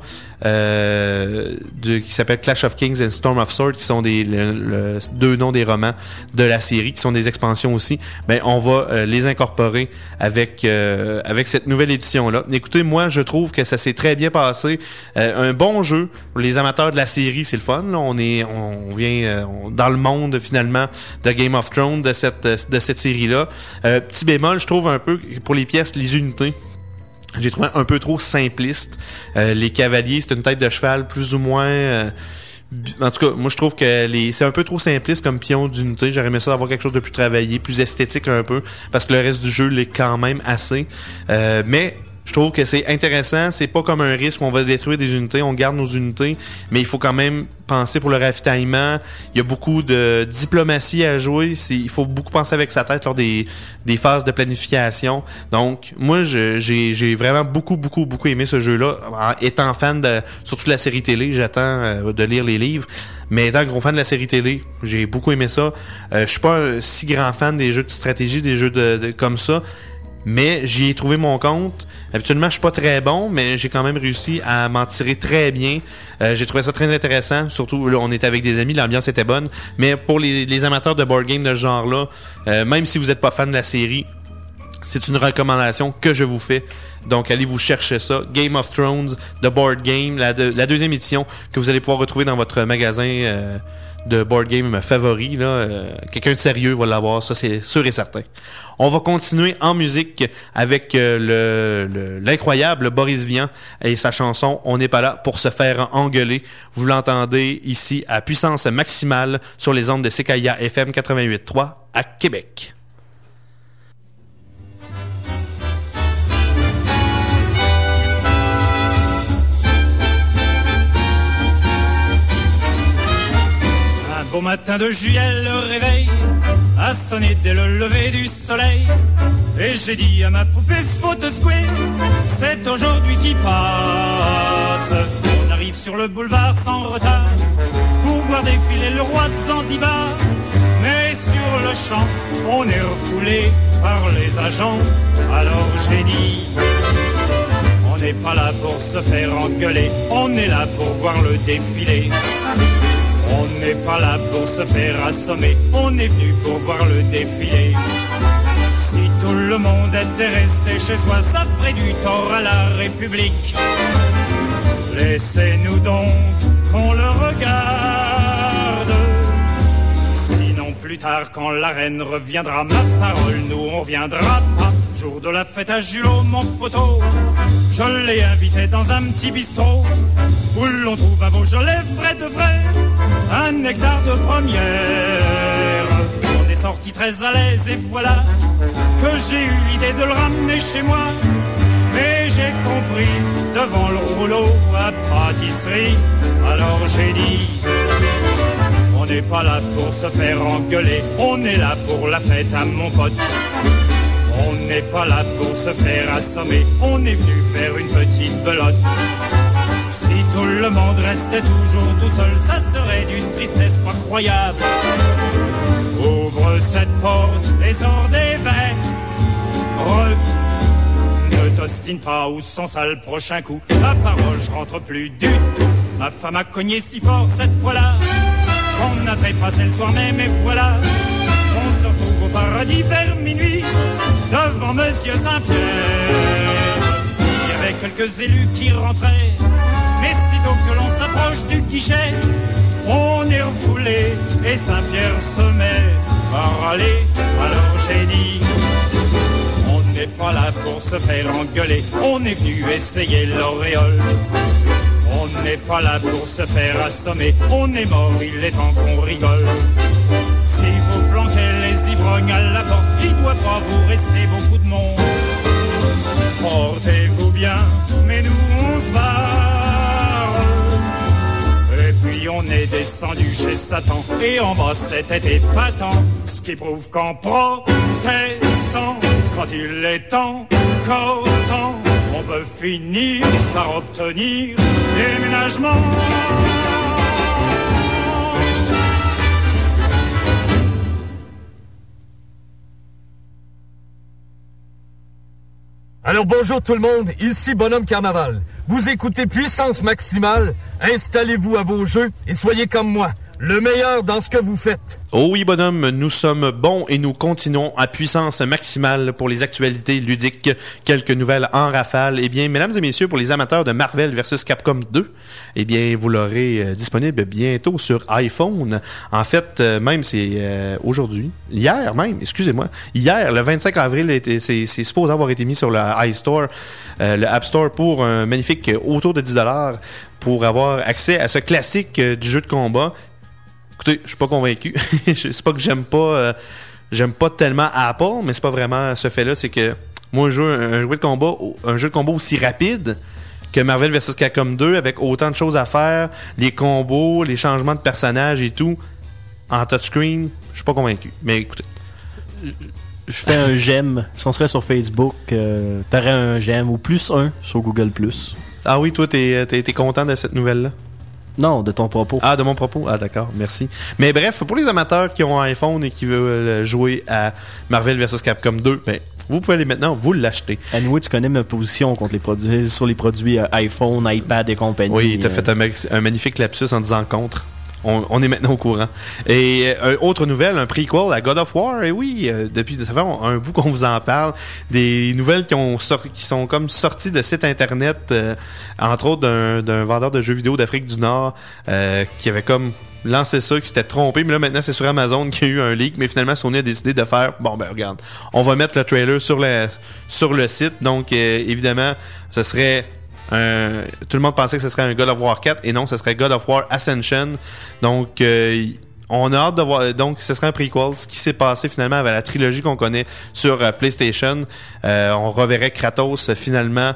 euh, de, qui s'appelle Clash of Kings and Storm of Swords, qui sont des le, le, deux noms des romans de la série, qui sont des expansions aussi. Ben on va euh, les incorporer avec euh, avec cette nouvelle édition là. Écoutez, moi je trouve que ça s'est très bien passé. Euh, un bon jeu pour les amateurs de la série, c'est le fun. Là. On est on vient euh, on, dans le monde finalement de Game of Thrones, de cette de cette série là. Euh, petit bémol, je trouve un peu pour les pièces, les unités. J'ai trouvé un peu trop simpliste. Euh, les cavaliers, c'est une tête de cheval plus ou moins. Euh, en tout cas, moi je trouve que les c'est un peu trop simpliste comme pion d'unité. J'aurais aimé ça avoir quelque chose de plus travaillé, plus esthétique un peu, parce que le reste du jeu l'est quand même assez. Euh, mais je trouve que c'est intéressant, c'est pas comme un risque où on va détruire des unités, on garde nos unités, mais il faut quand même penser pour le ravitaillement. Il y a beaucoup de diplomatie à jouer, c'est, il faut beaucoup penser avec sa tête lors des, des phases de planification. Donc, moi, je, j'ai, j'ai vraiment beaucoup, beaucoup, beaucoup aimé ce jeu-là. En étant fan de, surtout de la série télé, j'attends euh, de lire les livres. Mais étant gros fan de la série télé, j'ai beaucoup aimé ça. Euh, je suis pas un si grand fan des jeux de stratégie, des jeux de, de comme ça. Mais j'y ai trouvé mon compte. Habituellement, je suis pas très bon, mais j'ai quand même réussi à m'en tirer très bien. Euh, j'ai trouvé ça très intéressant. Surtout, là, on était avec des amis, l'ambiance était bonne. Mais pour les, les amateurs de board game de ce genre-là, euh, même si vous êtes pas fan de la série, c'est une recommandation que je vous fais. Donc, allez vous chercher ça. Game of Thrones, The Board Game, la, de, la deuxième édition que vous allez pouvoir retrouver dans votre magasin euh, de board game favori. Là, euh, quelqu'un de sérieux va l'avoir, ça c'est sûr et certain. On va continuer en musique avec euh, le, le l'incroyable Boris Vian et sa chanson « On n'est pas là pour se faire engueuler ». Vous l'entendez ici à puissance maximale sur les ondes de C K I A F M quatre-vingt-huit virgule trois à Québec. Au matin de juillet, le réveil a sonné dès le lever du soleil. Et j'ai dit à ma poupée, faut te secouer, c'est aujourd'hui qui passe. On arrive sur le boulevard sans retard pour voir défiler le roi de Zanzibar. Mais sur le champ, on est refoulé par les agents. Alors j'ai dit, on n'est pas là pour se faire engueuler, on est là pour voir le défilé. On n'est pas là pour se faire assommer, on est venu pour voir le défilé. Si tout le monde était resté chez soi, ça ferait du tort à la République. Laissez-nous donc qu'on le regarde. Sinon plus tard quand la reine reviendra, ma parole, nous on viendra pas. Jour de la fête à Julot, mon poteau, je l'ai invité dans un petit bistrot où l'on trouve un Beaujolais vrai de vrai, un nectar de première. On est sorti très à l'aise et voilà que j'ai eu l'idée de le ramener chez moi. Mais j'ai compris devant le rouleau à pâtisserie. Alors j'ai dit, on n'est pas là pour se faire engueuler, on est là pour la fête à mon pote. On n'est pas là pour se faire assommer, on est venu faire une petite belote. Si tout le monde restait toujours tout seul, ça serait d'une tristesse pas croyable. Ouvre cette porte et sors des verres. Ne t'ostine pas ou sans ça le prochain coup. La parole, je rentre plus du tout. Ma femme a cogné si fort cette fois-là qu'on a trépassé le soir même et voilà. On se retrouve au paradis vers minuit devant Monsieur Saint-Pierre. Il y avait quelques élus qui rentraient, mais sitôt que l'on s'approche du guichet, on est refoulé et Saint-Pierre se met à râler. Alors j'ai dit, on n'est pas là pour se faire engueuler, on est venu essayer l'auréole. On n'est pas là pour se faire assommer, on est mort, il est temps qu'on rigole. Si vous flanquez les ivrognes à la porte, il doit pas vous rester beaucoup de monde. Portez-vous bien, mais nous on se barre. Et puis on est descendu chez Satan, et en bas c'était épatant. Ce qui prouve qu'en protestant, quand il est encore temps, on peut finir par obtenir déménagement. Alors bonjour tout le monde, ici Bonhomme Carnaval. Vous écoutez Puissance Maximale, installez-vous à vos jeux et soyez comme moi, le meilleur dans ce que vous faites. Oh oui, bonhomme, nous sommes bons et nous continuons à puissance maximale pour les actualités ludiques. Quelques nouvelles en rafale. Eh bien, mesdames et messieurs, pour les amateurs de Marvel versus Capcom deux, eh bien, vous l'aurez euh, disponible bientôt sur iPhone. En fait, euh, même c'est euh, aujourd'hui, hier même, excusez-moi, hier, le vingt-cinq avril, était, c'est, c'est supposé avoir été mis sur le iStore, euh, le App Store pour un magnifique euh, autour de dix dollars pour avoir accès à ce classique euh, du jeu de combat. Écoutez, je suis pas convaincu. C'est pas que j'aime pas euh, j'aime pas tellement Apple, mais c'est pas vraiment ce fait-là, c'est que moi je joue un, un jeu de combat un jeu de combat aussi rapide que Marvel versus Capcom deux avec autant de choses à faire, les combos, les changements de personnages et tout en touchscreen, je suis pas convaincu. Mais écoutez, je fais un j'aime. Si on serait sur Facebook, euh, t'aurais un j'aime ou plus un sur Google plus. Ah oui, toi t'es t'es, t'es content de cette nouvelle-là? Non, de ton propos. Ah, de mon propos? Ah, d'accord, merci. Mais bref, pour les amateurs qui ont un iPhone et qui veulent jouer à Marvel versus Capcom deux, ben, vous pouvez aller maintenant, vous l'achetez. Anyway, tu connais ma position contre les produits, sur les produits euh, iPhone, iPad et compagnie. Oui, t'as euh... fait un, un magnifique lapsus en disant contre. On, on est maintenant au courant. Et euh, autre nouvelle, un prequel à God of War. Et oui, euh, depuis ça fait un bout qu'on vous en parle. Des nouvelles qui ont sorti, qui sont comme sorties de sites internet, euh, entre autres d'un, d'un vendeur de jeux vidéo d'Afrique du Nord euh, qui avait comme lancé ça, qui s'était trompé. Mais là maintenant c'est sur Amazon qu'il y a eu un leak. Mais finalement Sony a décidé de faire. Bon ben regarde, on va mettre le trailer sur le sur le site. Donc euh, évidemment, ce serait Un, tout le monde pensait que ce serait un God of War quatre et non, ce serait God of War Ascension. Donc euh, on a hâte de voir. Donc ce serait un prequel, ce qui s'est passé finalement avec la trilogie qu'on connaît sur euh, PlayStation. Euh, on reverrait Kratos euh, finalement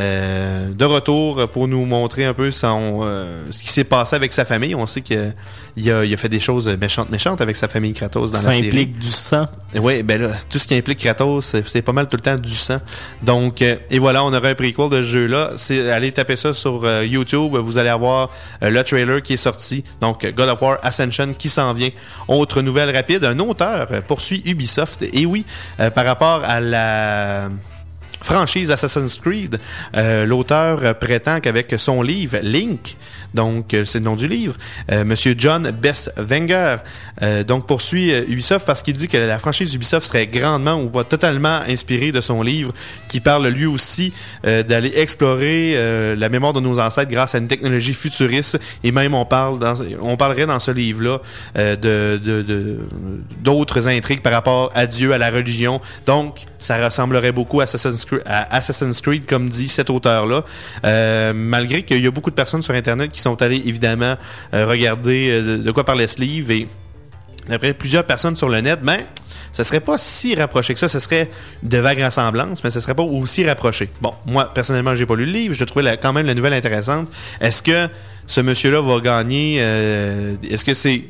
euh, de retour pour nous montrer un peu son, euh, ce qui s'est passé avec sa famille. On sait qu'il il a, il a fait des choses méchantes méchantes avec sa famille Kratos dans ça la série. Ça implique du sang. Oui, ben là, tout ce qui implique Kratos, c'est, c'est pas mal tout le temps du sang. Donc, euh, et voilà, on aurait un prequel de ce jeu-là. C'est, allez taper ça sur euh, YouTube, vous allez avoir euh, le trailer qui est sorti. Donc, God of War Ascension qui s'en vient. Autre nouvelle rapide, un auteur euh, poursuit Ubisoft. Et oui, euh, par rapport à la franchise Assassin's Creed, euh, l'auteur euh, prétend qu'avec son livre Link, donc euh, c'est le nom du livre, euh, Monsieur John Besswenger, euh, donc poursuit euh, Ubisoft parce qu'il dit que la franchise Ubisoft serait grandement ou pas totalement inspirée de son livre, qui parle lui aussi euh, d'aller explorer euh, la mémoire de nos ancêtres grâce à une technologie futuriste, et même on parle dans, on parlerait dans ce livre-là euh, de, de, de d'autres intrigues par rapport à Dieu, à la religion. Donc ça ressemblerait beaucoup à Assassin's Creed, à Assassin's Creed, comme dit cet auteur-là. Euh, malgré qu'il y a beaucoup de personnes sur Internet qui sont allées évidemment euh, regarder euh, de quoi parlait ce livre, et d'après plusieurs personnes sur le net, ben, ça serait pas si rapproché que ça. Ce serait de vagues ressemblances, mais ce serait pas aussi rapproché. Bon, moi, personnellement, j'ai pas lu le livre. Je trouvais la, quand même la nouvelle intéressante. Est-ce que ce monsieur-là va gagner? Euh, est-ce que c'est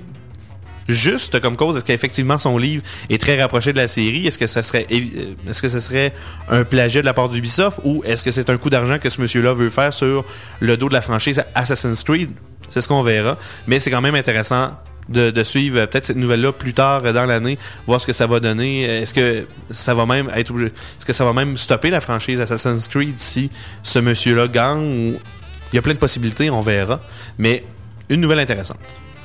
juste comme cause? Est-ce qu'effectivement son livre est très rapproché de la série? Est-ce que ça serait est-ce que ce serait un plagiat de la part d'Ubisoft, ou est-ce que c'est un coup d'argent que ce monsieur-là veut faire sur le dos de la franchise Assassin's Creed? C'est ce qu'on verra, mais c'est quand même intéressant de, de suivre euh, peut-être cette nouvelle-là plus tard euh, dans l'année, voir ce que ça va donner. Est-ce que ça va même être obligé, est-ce que ça va même stopper la franchise Assassin's Creed si ce monsieur-là gagne? Ou il y a plein de possibilités, on verra, mais une nouvelle intéressante.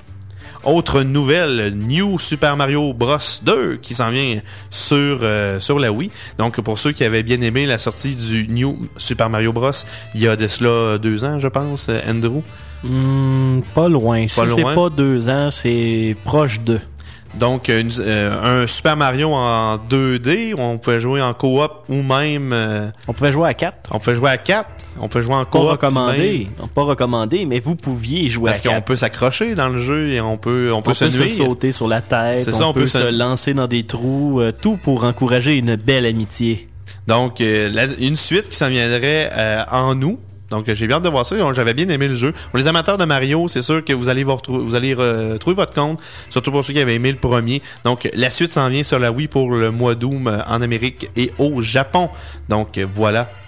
Autre nouvelle, New Super Mario Bros deux qui s'en vient sur euh, sur la Wii. Donc pour ceux qui avaient bien aimé la sortie du New Super Mario Bros il y a de cela deux ans, je pense, Andrew. Mmh, pas loin. Pas si loin. C'est pas deux ans, c'est proche de. Donc une, euh, un Super Mario en deux D, on pouvait jouer en coop ou même euh, on pouvait jouer à quatre. On pouvait jouer à quatre. On peut jouer en Pas coop. recommandé. Même. Pas recommandé, mais vous pouviez jouer Parce à quatre. Parce qu'on peut s'accrocher dans le jeu et on peut on peut on se peut nuire. se sauter sur la tête, C'est on, ça, on peut, peut se se lancer dans des trous, euh, tout pour encourager une belle amitié. Donc euh, la, une suite qui s'en viendrait euh, en août. Donc j'ai bien hâte de voir ça. J'avais bien aimé le jeu. Pour les amateurs de Mario, c'est sûr que vous allez vous, retrouver, vous allez re- trouver votre compte, surtout pour ceux qui avaient aimé le premier. Donc la suite s'en vient sur la Wii pour le mois d'août en Amérique et au Japon. Donc voilà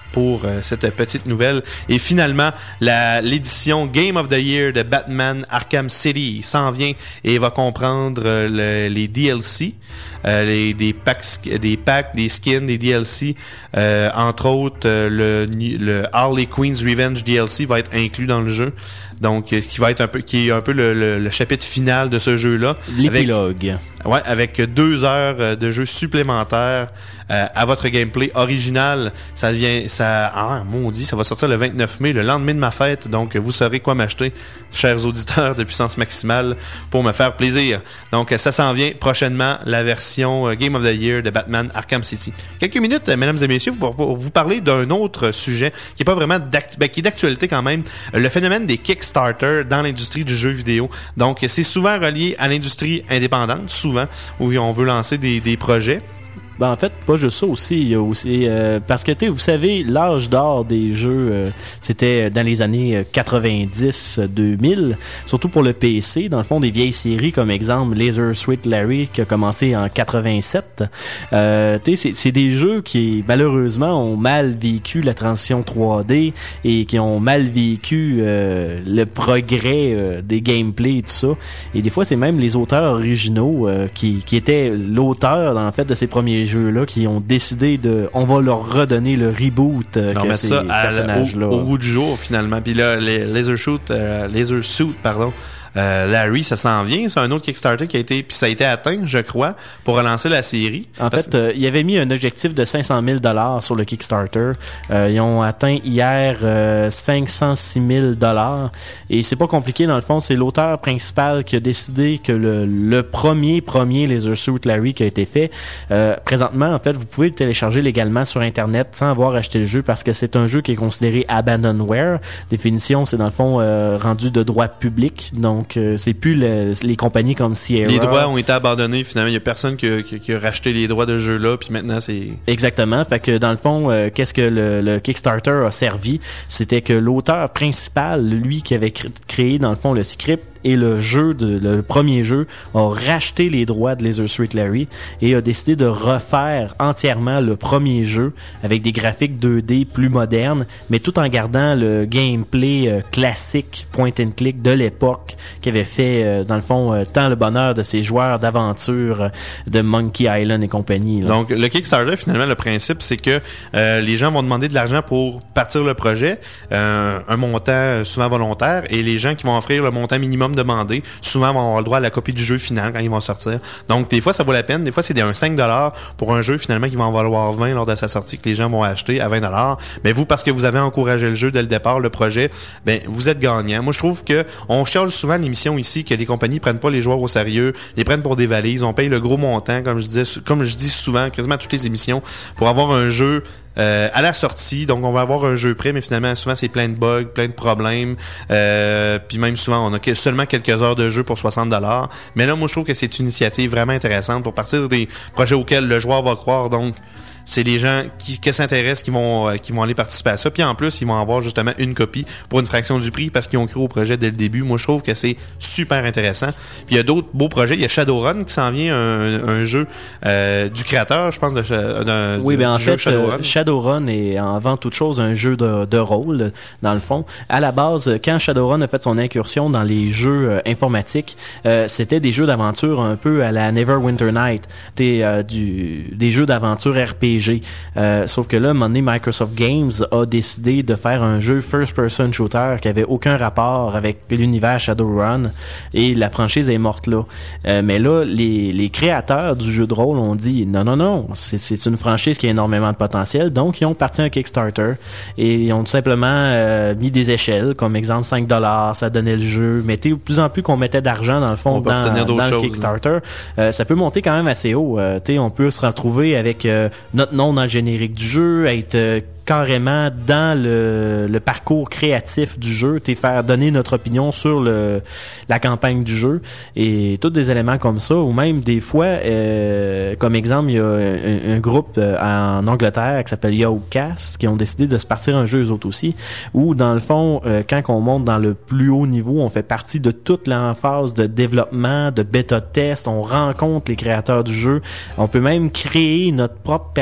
pour euh, cette petite nouvelle. Et finalement, la, l'édition Game of the Year de Batman Arkham City s'en vient et va comprendre euh, le, les D L C, euh, les, des, packs, des packs, des skins, des D L C. Euh, entre autres, euh, le, le Harley Quinn's Revenge D L C va être inclus dans le jeu. Donc, euh, qui va être un peu, qui est un peu le, le, le chapitre final de ce jeu-là. L'épilogue. Avec, ouais, avec deux heures de jeu supplémentaires euh, à votre gameplay original. Ça vient, ça, ah, maudit, ça va sortir le vingt-neuf mai, le lendemain de ma fête. Donc, vous saurez quoi m'acheter, chers auditeurs de Puissance Maximale, pour me faire plaisir. Donc, ça s'en vient prochainement, la version euh, Game of the Year de Batman Arkham City. Quelques minutes, mesdames et messieurs, pour, pour vous parler d'un autre sujet qui est pas vraiment d'actu- ben, qui est d'actualité quand même, le phénomène des Kickstarter dans l'industrie du jeu vidéo. Donc, c'est souvent relié à l'industrie indépendante, souvent, où on veut lancer des, des projets. Ben en fait, pas juste ça aussi, il y a aussi euh, parce que tu sais, vous savez, l'âge d'or des jeux, euh, c'était dans les années quatre-vingt-dix deux mille, surtout pour le P C, dans le fond des vieilles séries comme exemple Laser Suite Larry qui a commencé en quatre-vingt-sept. Euh, tu sais, c'est, c'est des jeux qui malheureusement ont mal vécu la transition trois D et qui ont mal vécu euh, le progrès euh, des gameplays et tout ça. Et des fois, c'est même les auteurs originaux euh, qui qui étaient l'auteur en fait de ces premiers jeux jeux-là qui ont décidé de on va leur redonner le reboot euh, que ces ça personnages-là au, au goût du jour finalement. Puis là les Laser Shoot euh, Laser Suit pardon Euh, Larry, ça s'en vient. C'est un autre Kickstarter qui a été, puis ça a été atteint, je crois, pour relancer la série. En Parce... fait, euh, il avait mis un objectif de cinq cent mille dollars sur le Kickstarter. Euh, ils ont atteint hier euh, cinq cent six mille dollars. Et c'est pas compliqué, dans le fond. C'est l'auteur principal qui a décidé que le, le premier, premier Laser Suit Larry qui a été fait, euh, présentement, en fait, vous pouvez le télécharger légalement sur Internet sans avoir acheté le jeu parce que c'est un jeu qui est considéré abandonware. Définition, c'est dans le fond euh, rendu de droit public. Donc, Donc, euh, c'est plus le, les compagnies comme Sierra. Les droits ont été abandonnés. Finalement, il y a personne qui, qui, qui a racheté les droits de ce jeu-là. Puis maintenant, c'est... Exactement. Fait que, dans le fond, euh, qu'est-ce que le, le Kickstarter a servi? C'était que l'auteur principal, lui qui avait créé, dans le fond, le script et le jeu, de, le premier jeu, a racheté les droits de Laser Suit Larry et a décidé de refaire entièrement le premier jeu avec des graphiques deux D plus modernes, mais tout en gardant le gameplay euh, classique point and click de l'époque qui avait fait, euh, dans le fond, euh, tant le bonheur de ces joueurs d'aventure euh, de Monkey Island et compagnie. Là. Donc, le Kickstarter, finalement, le principe, c'est que euh, les gens vont demander de l'argent pour partir le projet, euh, un montant souvent volontaire, et les gens qui vont offrir le montant minimum demandé, souvent vont avoir le droit à la copie du jeu final quand ils vont sortir. Donc, des fois, ça vaut la peine. Des fois, c'est des un cinq dollars pour un jeu, finalement, qui va en valoir vingt lors de sa sortie, que les gens vont acheter à vingt dollars. Mais vous, parce que vous avez encouragé le jeu dès le départ, le projet, ben, vous êtes gagnant. Moi, je trouve que on charge souvent l'émission ici que les compagnies prennent pas les joueurs au sérieux, les prennent pour des valises, on paye le gros montant, comme je disais, comme je dis souvent, quasiment à toutes les émissions, pour avoir un jeu Euh, à la sortie. Donc on va avoir un jeu prêt, mais finalement souvent c'est plein de bugs, plein de problèmes, euh, puis même souvent on a que, seulement quelques heures de jeu pour soixante dollars. Mais là moi je trouve que c'est une initiative vraiment intéressante pour partir des projets auxquels le joueur va croire. Donc c'est les gens qui, qui s'intéressent qui vont euh, qui vont aller participer à ça. Puis en plus, ils vont avoir justement une copie pour une fraction du prix parce qu'ils ont cru au projet dès le début. Moi, je trouve que c'est super intéressant. Puis il y a d'autres beaux projets. Il y a Shadowrun qui s'en vient, un, un jeu euh, du créateur, je pense, de, d'un, oui, de, ben en du jeu fait, Shadowrun. Euh, Shadowrun est avant toute chose un jeu de, de rôle, dans le fond. À la base, quand Shadowrun a fait son incursion dans les jeux euh, informatiques, euh, c'était des jeux d'aventure un peu à la Neverwinter Night, des, euh, du, des jeux d'aventure R P G. Euh, sauf que là, à un moment donné, Microsoft Games a décidé de faire un jeu first-person shooter qui avait aucun rapport avec l'univers Shadowrun et la franchise est morte là. Euh, mais là, les, les créateurs du jeu de rôle ont dit non, non, non, c'est, c'est une franchise qui a énormément de potentiel, donc ils ont parti un Kickstarter et ils ont tout simplement euh, mis des échelles, comme exemple cinq dollars, ça donnait le jeu, mais de plus en plus qu'on mettait d'argent dans le fond dans, dans le Kickstarter, euh, ça peut monter quand même assez haut. Euh, tu sais, on peut se retrouver avec euh, notre nom dans le générique du jeu, être euh, carrément dans le, le parcours créatif du jeu, t'es faire donner notre opinion sur le la campagne du jeu et tous des éléments comme ça, ou même des fois, euh, comme exemple, il y a un, un groupe euh, en Angleterre qui s'appelle Yowcast qui ont décidé de se partir un jeu eux autres aussi, où dans le fond, euh, quand on monte dans le plus haut niveau, on fait partie de toute la phase de développement, de bêta test, on rencontre les créateurs du jeu, on peut même créer notre propre personnage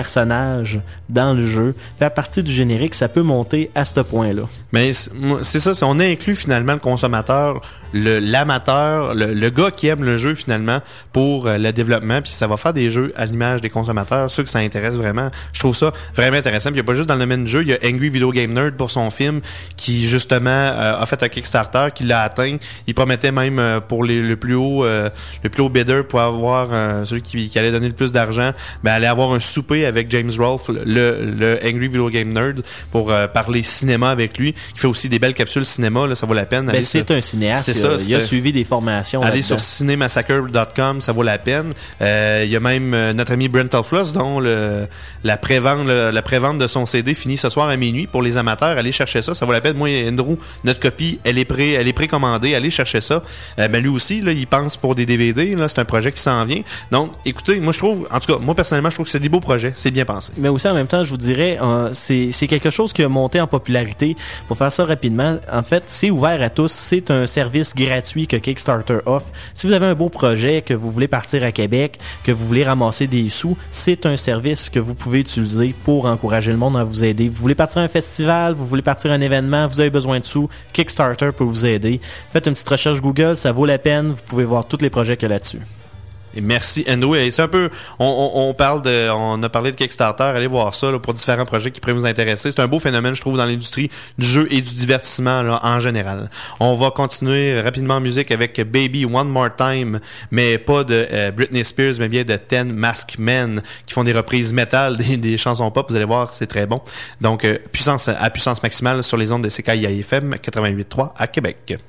personnage dans le jeu, faire partie du générique, ça peut monter à ce point-là. Mais c'est ça, on inclut finalement le consommateur, le, l'amateur, le, le gars qui aime le jeu finalement pour euh, le développement, puis ça va faire des jeux à l'image des consommateurs, ceux que ça intéresse vraiment. Je trouve ça vraiment intéressant. Puis il n'y a pas juste dans le domaine du jeu, il y a Angry Video Game Nerd pour son film qui justement euh, a fait un Kickstarter, qui l'a atteint. Il promettait même euh, pour les, le plus haut euh, le plus haut bidder pour avoir euh, celui qui, qui allait donner le plus d'argent, ben aller avoir un souper avec James Rolfe, le, le Angry Video Game Nerd, pour euh, parler cinéma avec lui. Il fait aussi des belles capsules cinéma, là, ça vaut la peine. Ben, c'est sur... un cinéaste. C'est ça, il a suivi des formations. Allez sur cinémassacre dot com, ça vaut la peine. Euh, il y a même euh, notre ami Brent Alfloss, dont le, la prévente le, la prévente de son C D finit ce soir à minuit. Pour les amateurs, allez chercher ça, ça vaut la peine. Moi, Andrew, notre copie, elle est pré, elle est précommandée, allez chercher ça. Euh, ben lui aussi, là, il pense pour des D V D, là, c'est un projet qui s'en vient. Donc, écoutez, moi je trouve, en tout cas, moi personnellement, je trouve que c'est des beaux projets, c'est bien pensé. Mais aussi en même temps, je vous dirais, euh, c'est, c'est quelque chose qui a monté en popularité. Pour faire ça rapidement, en fait, c'est ouvert à tous. C'est un service gratuit que Kickstarter offre. Si vous avez un beau projet, que vous voulez partir à Québec, que vous voulez ramasser des sous, c'est un service que vous pouvez utiliser pour encourager le monde à vous aider. Vous voulez partir à un festival, vous voulez partir à un événement, vous avez besoin de sous, Kickstarter peut vous aider. Faites une petite recherche Google, ça vaut la peine. Vous pouvez voir tous les projets qu'il y a là-dessus. Et merci Andrew. Et c'est un peu, on, on, on parle de, on a parlé de Kickstarter. Allez voir ça là, pour différents projets qui pourraient vous intéresser. C'est un beau phénomène, je trouve, dans l'industrie du jeu et du divertissement là, en général. On va continuer rapidement en musique avec Baby One More Time, mais pas de euh, Britney Spears, mais bien de Ten Masked Men qui font des reprises métal des, des chansons pop. Vous allez voir, c'est très bon. Donc euh, puissance à puissance maximale sur les ondes de C K I A F M quatre-vingt-huit virgule trois à Québec.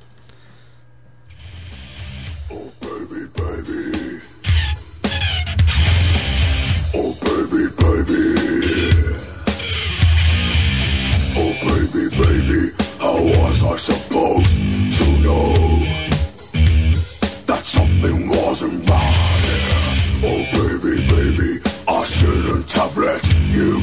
Baby, how was I supposed to know that something wasn't right here? Oh baby, baby, I shouldn't have let you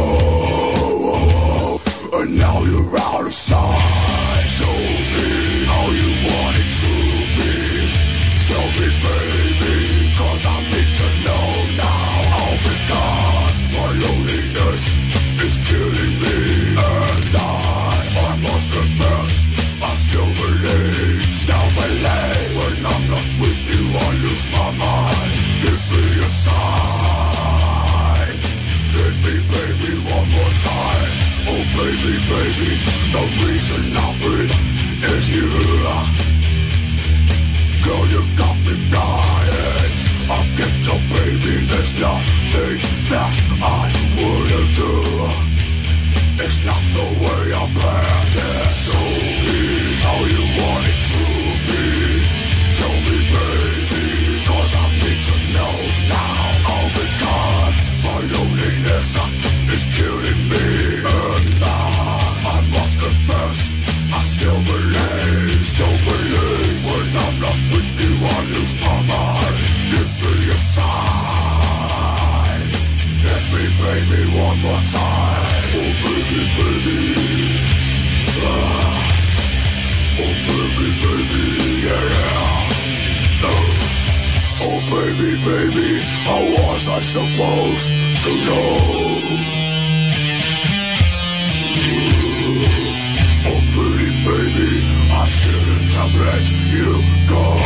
go. And now you're out of sight. Show me how you want it to be. Tell me baby, cause I need to know now. All because my loneliness is killing me. And I I must confess, I still believe, still believe. When I'm not with you, I lose my mind. Give me a sign. Hit me, baby, one more time. Oh, baby, baby, the reason I breathe is you. Girl, you got me flying. I'll get your baby, there's nothing that I wouldn't do. It's not the way I planned it. Show me how you want it to be. Tell me baby, cause I need to know now. All because my loneliness is killing me. And now I must confess, I still believe, still believe. When I'm not with you I lose my mind. Give me a sign. Let me baby one more time. Oh baby, baby, ah. Oh baby, baby, yeah, yeah. Oh. Oh baby, baby, how was I supposed to know? Oh pretty baby, I shouldn't have let you go.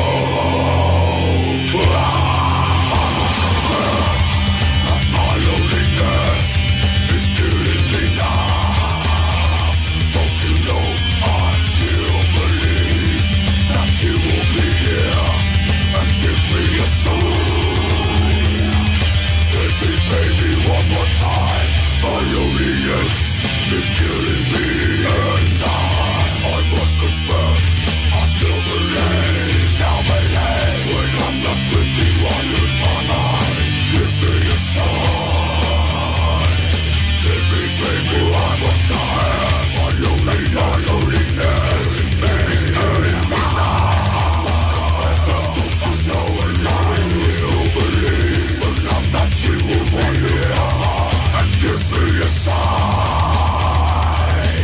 Ah. I must confess that my loneliness is killing me now. Don't you know I still believe that you will be here and give me a sign. Hit me baby one more time. My loneliness is killing me. And I, I must confess, I still believe, still believe. When I'm not with you I lose my mind. Give me a sign. Hit me baby one more time. My loneliness, my loneliness is killing me now. Don't you know and I still believe. When I'm not you will be here and give me a sign.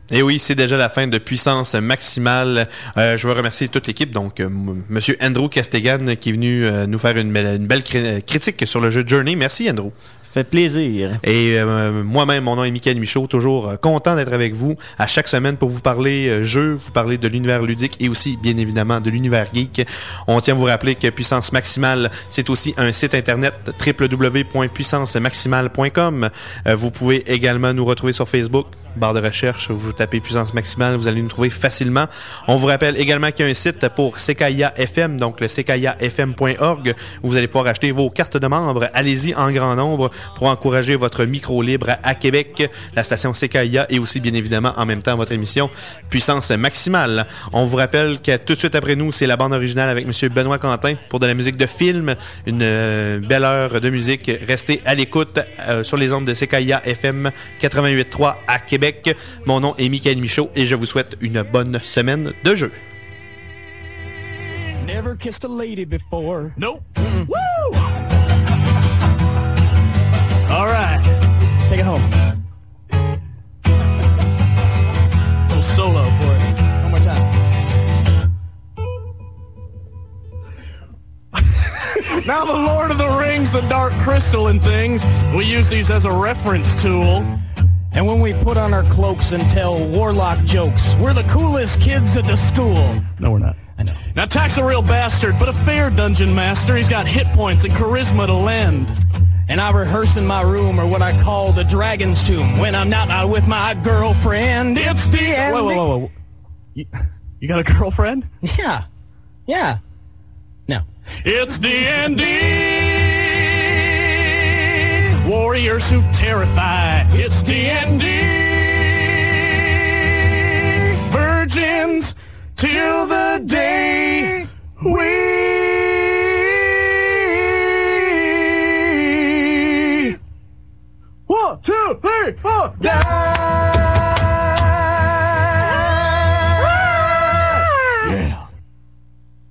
Et oui, c'est déjà la fin de Puissance Maximale. Euh, je veux remercier toute l'équipe, donc euh, m- Monsieur Andrew Castegan qui est venu euh, nous faire une belle, une belle cri- critique sur le jeu Journey. Merci Andrew. Fait plaisir. Et euh, moi-même, mon nom est Michael Michaud, toujours euh, content d'être avec vous à chaque semaine pour vous parler euh, jeux, vous parler de l'univers ludique et aussi, bien évidemment, de l'univers geek. On tient à vous rappeler que Puissance Maximale, c'est aussi un site internet w w w point puissance maximale point com. Euh, vous pouvez également nous retrouver sur Facebook, barre de recherche, vous tapez Puissance Maximale, vous allez nous trouver facilement. On vous rappelle également qu'il y a un site pour C K I A F M, donc le c k i a f m point org, où vous allez pouvoir acheter vos cartes de membres. Allez-y en grand nombre pour encourager votre micro libre à Québec, la station C K I A et aussi bien évidemment en même temps votre émission Puissance Maximale. On vous rappelle que tout de suite après nous, c'est la bande originale avec Monsieur Benoît Quentin pour de la musique de film, une euh, belle heure de musique. Restez à l'écoute euh, sur les ondes de C K I A F M quatre-vingt-huit virgule trois à Québec. Mon nom est Michael Michaud et je vous souhaite une bonne semaine de jeu. Never kissed a lady before. Nope. Mm-mm. Woo! All right, take it home. A little solo for it. One more time. Now the Lord of the Rings, the Dark Crystal and things, we use these as a reference tool. And when we put on our cloaks and tell warlock jokes, we're the coolest kids at the school. No, we're not. I know. Now, Tack's a real bastard, but a fair dungeon master. He's got hit points and charisma to lend. And I rehearse in my room, or what I call the dragon's tomb, when I'm not out with my girlfriend. It's the end. Whoa, whoa, whoa, whoa. You, you got a girlfriend? Yeah. Yeah. No. It's D and D. Warriors who terrify. It's D and D. Virgins till the day we One, two, three, four, down!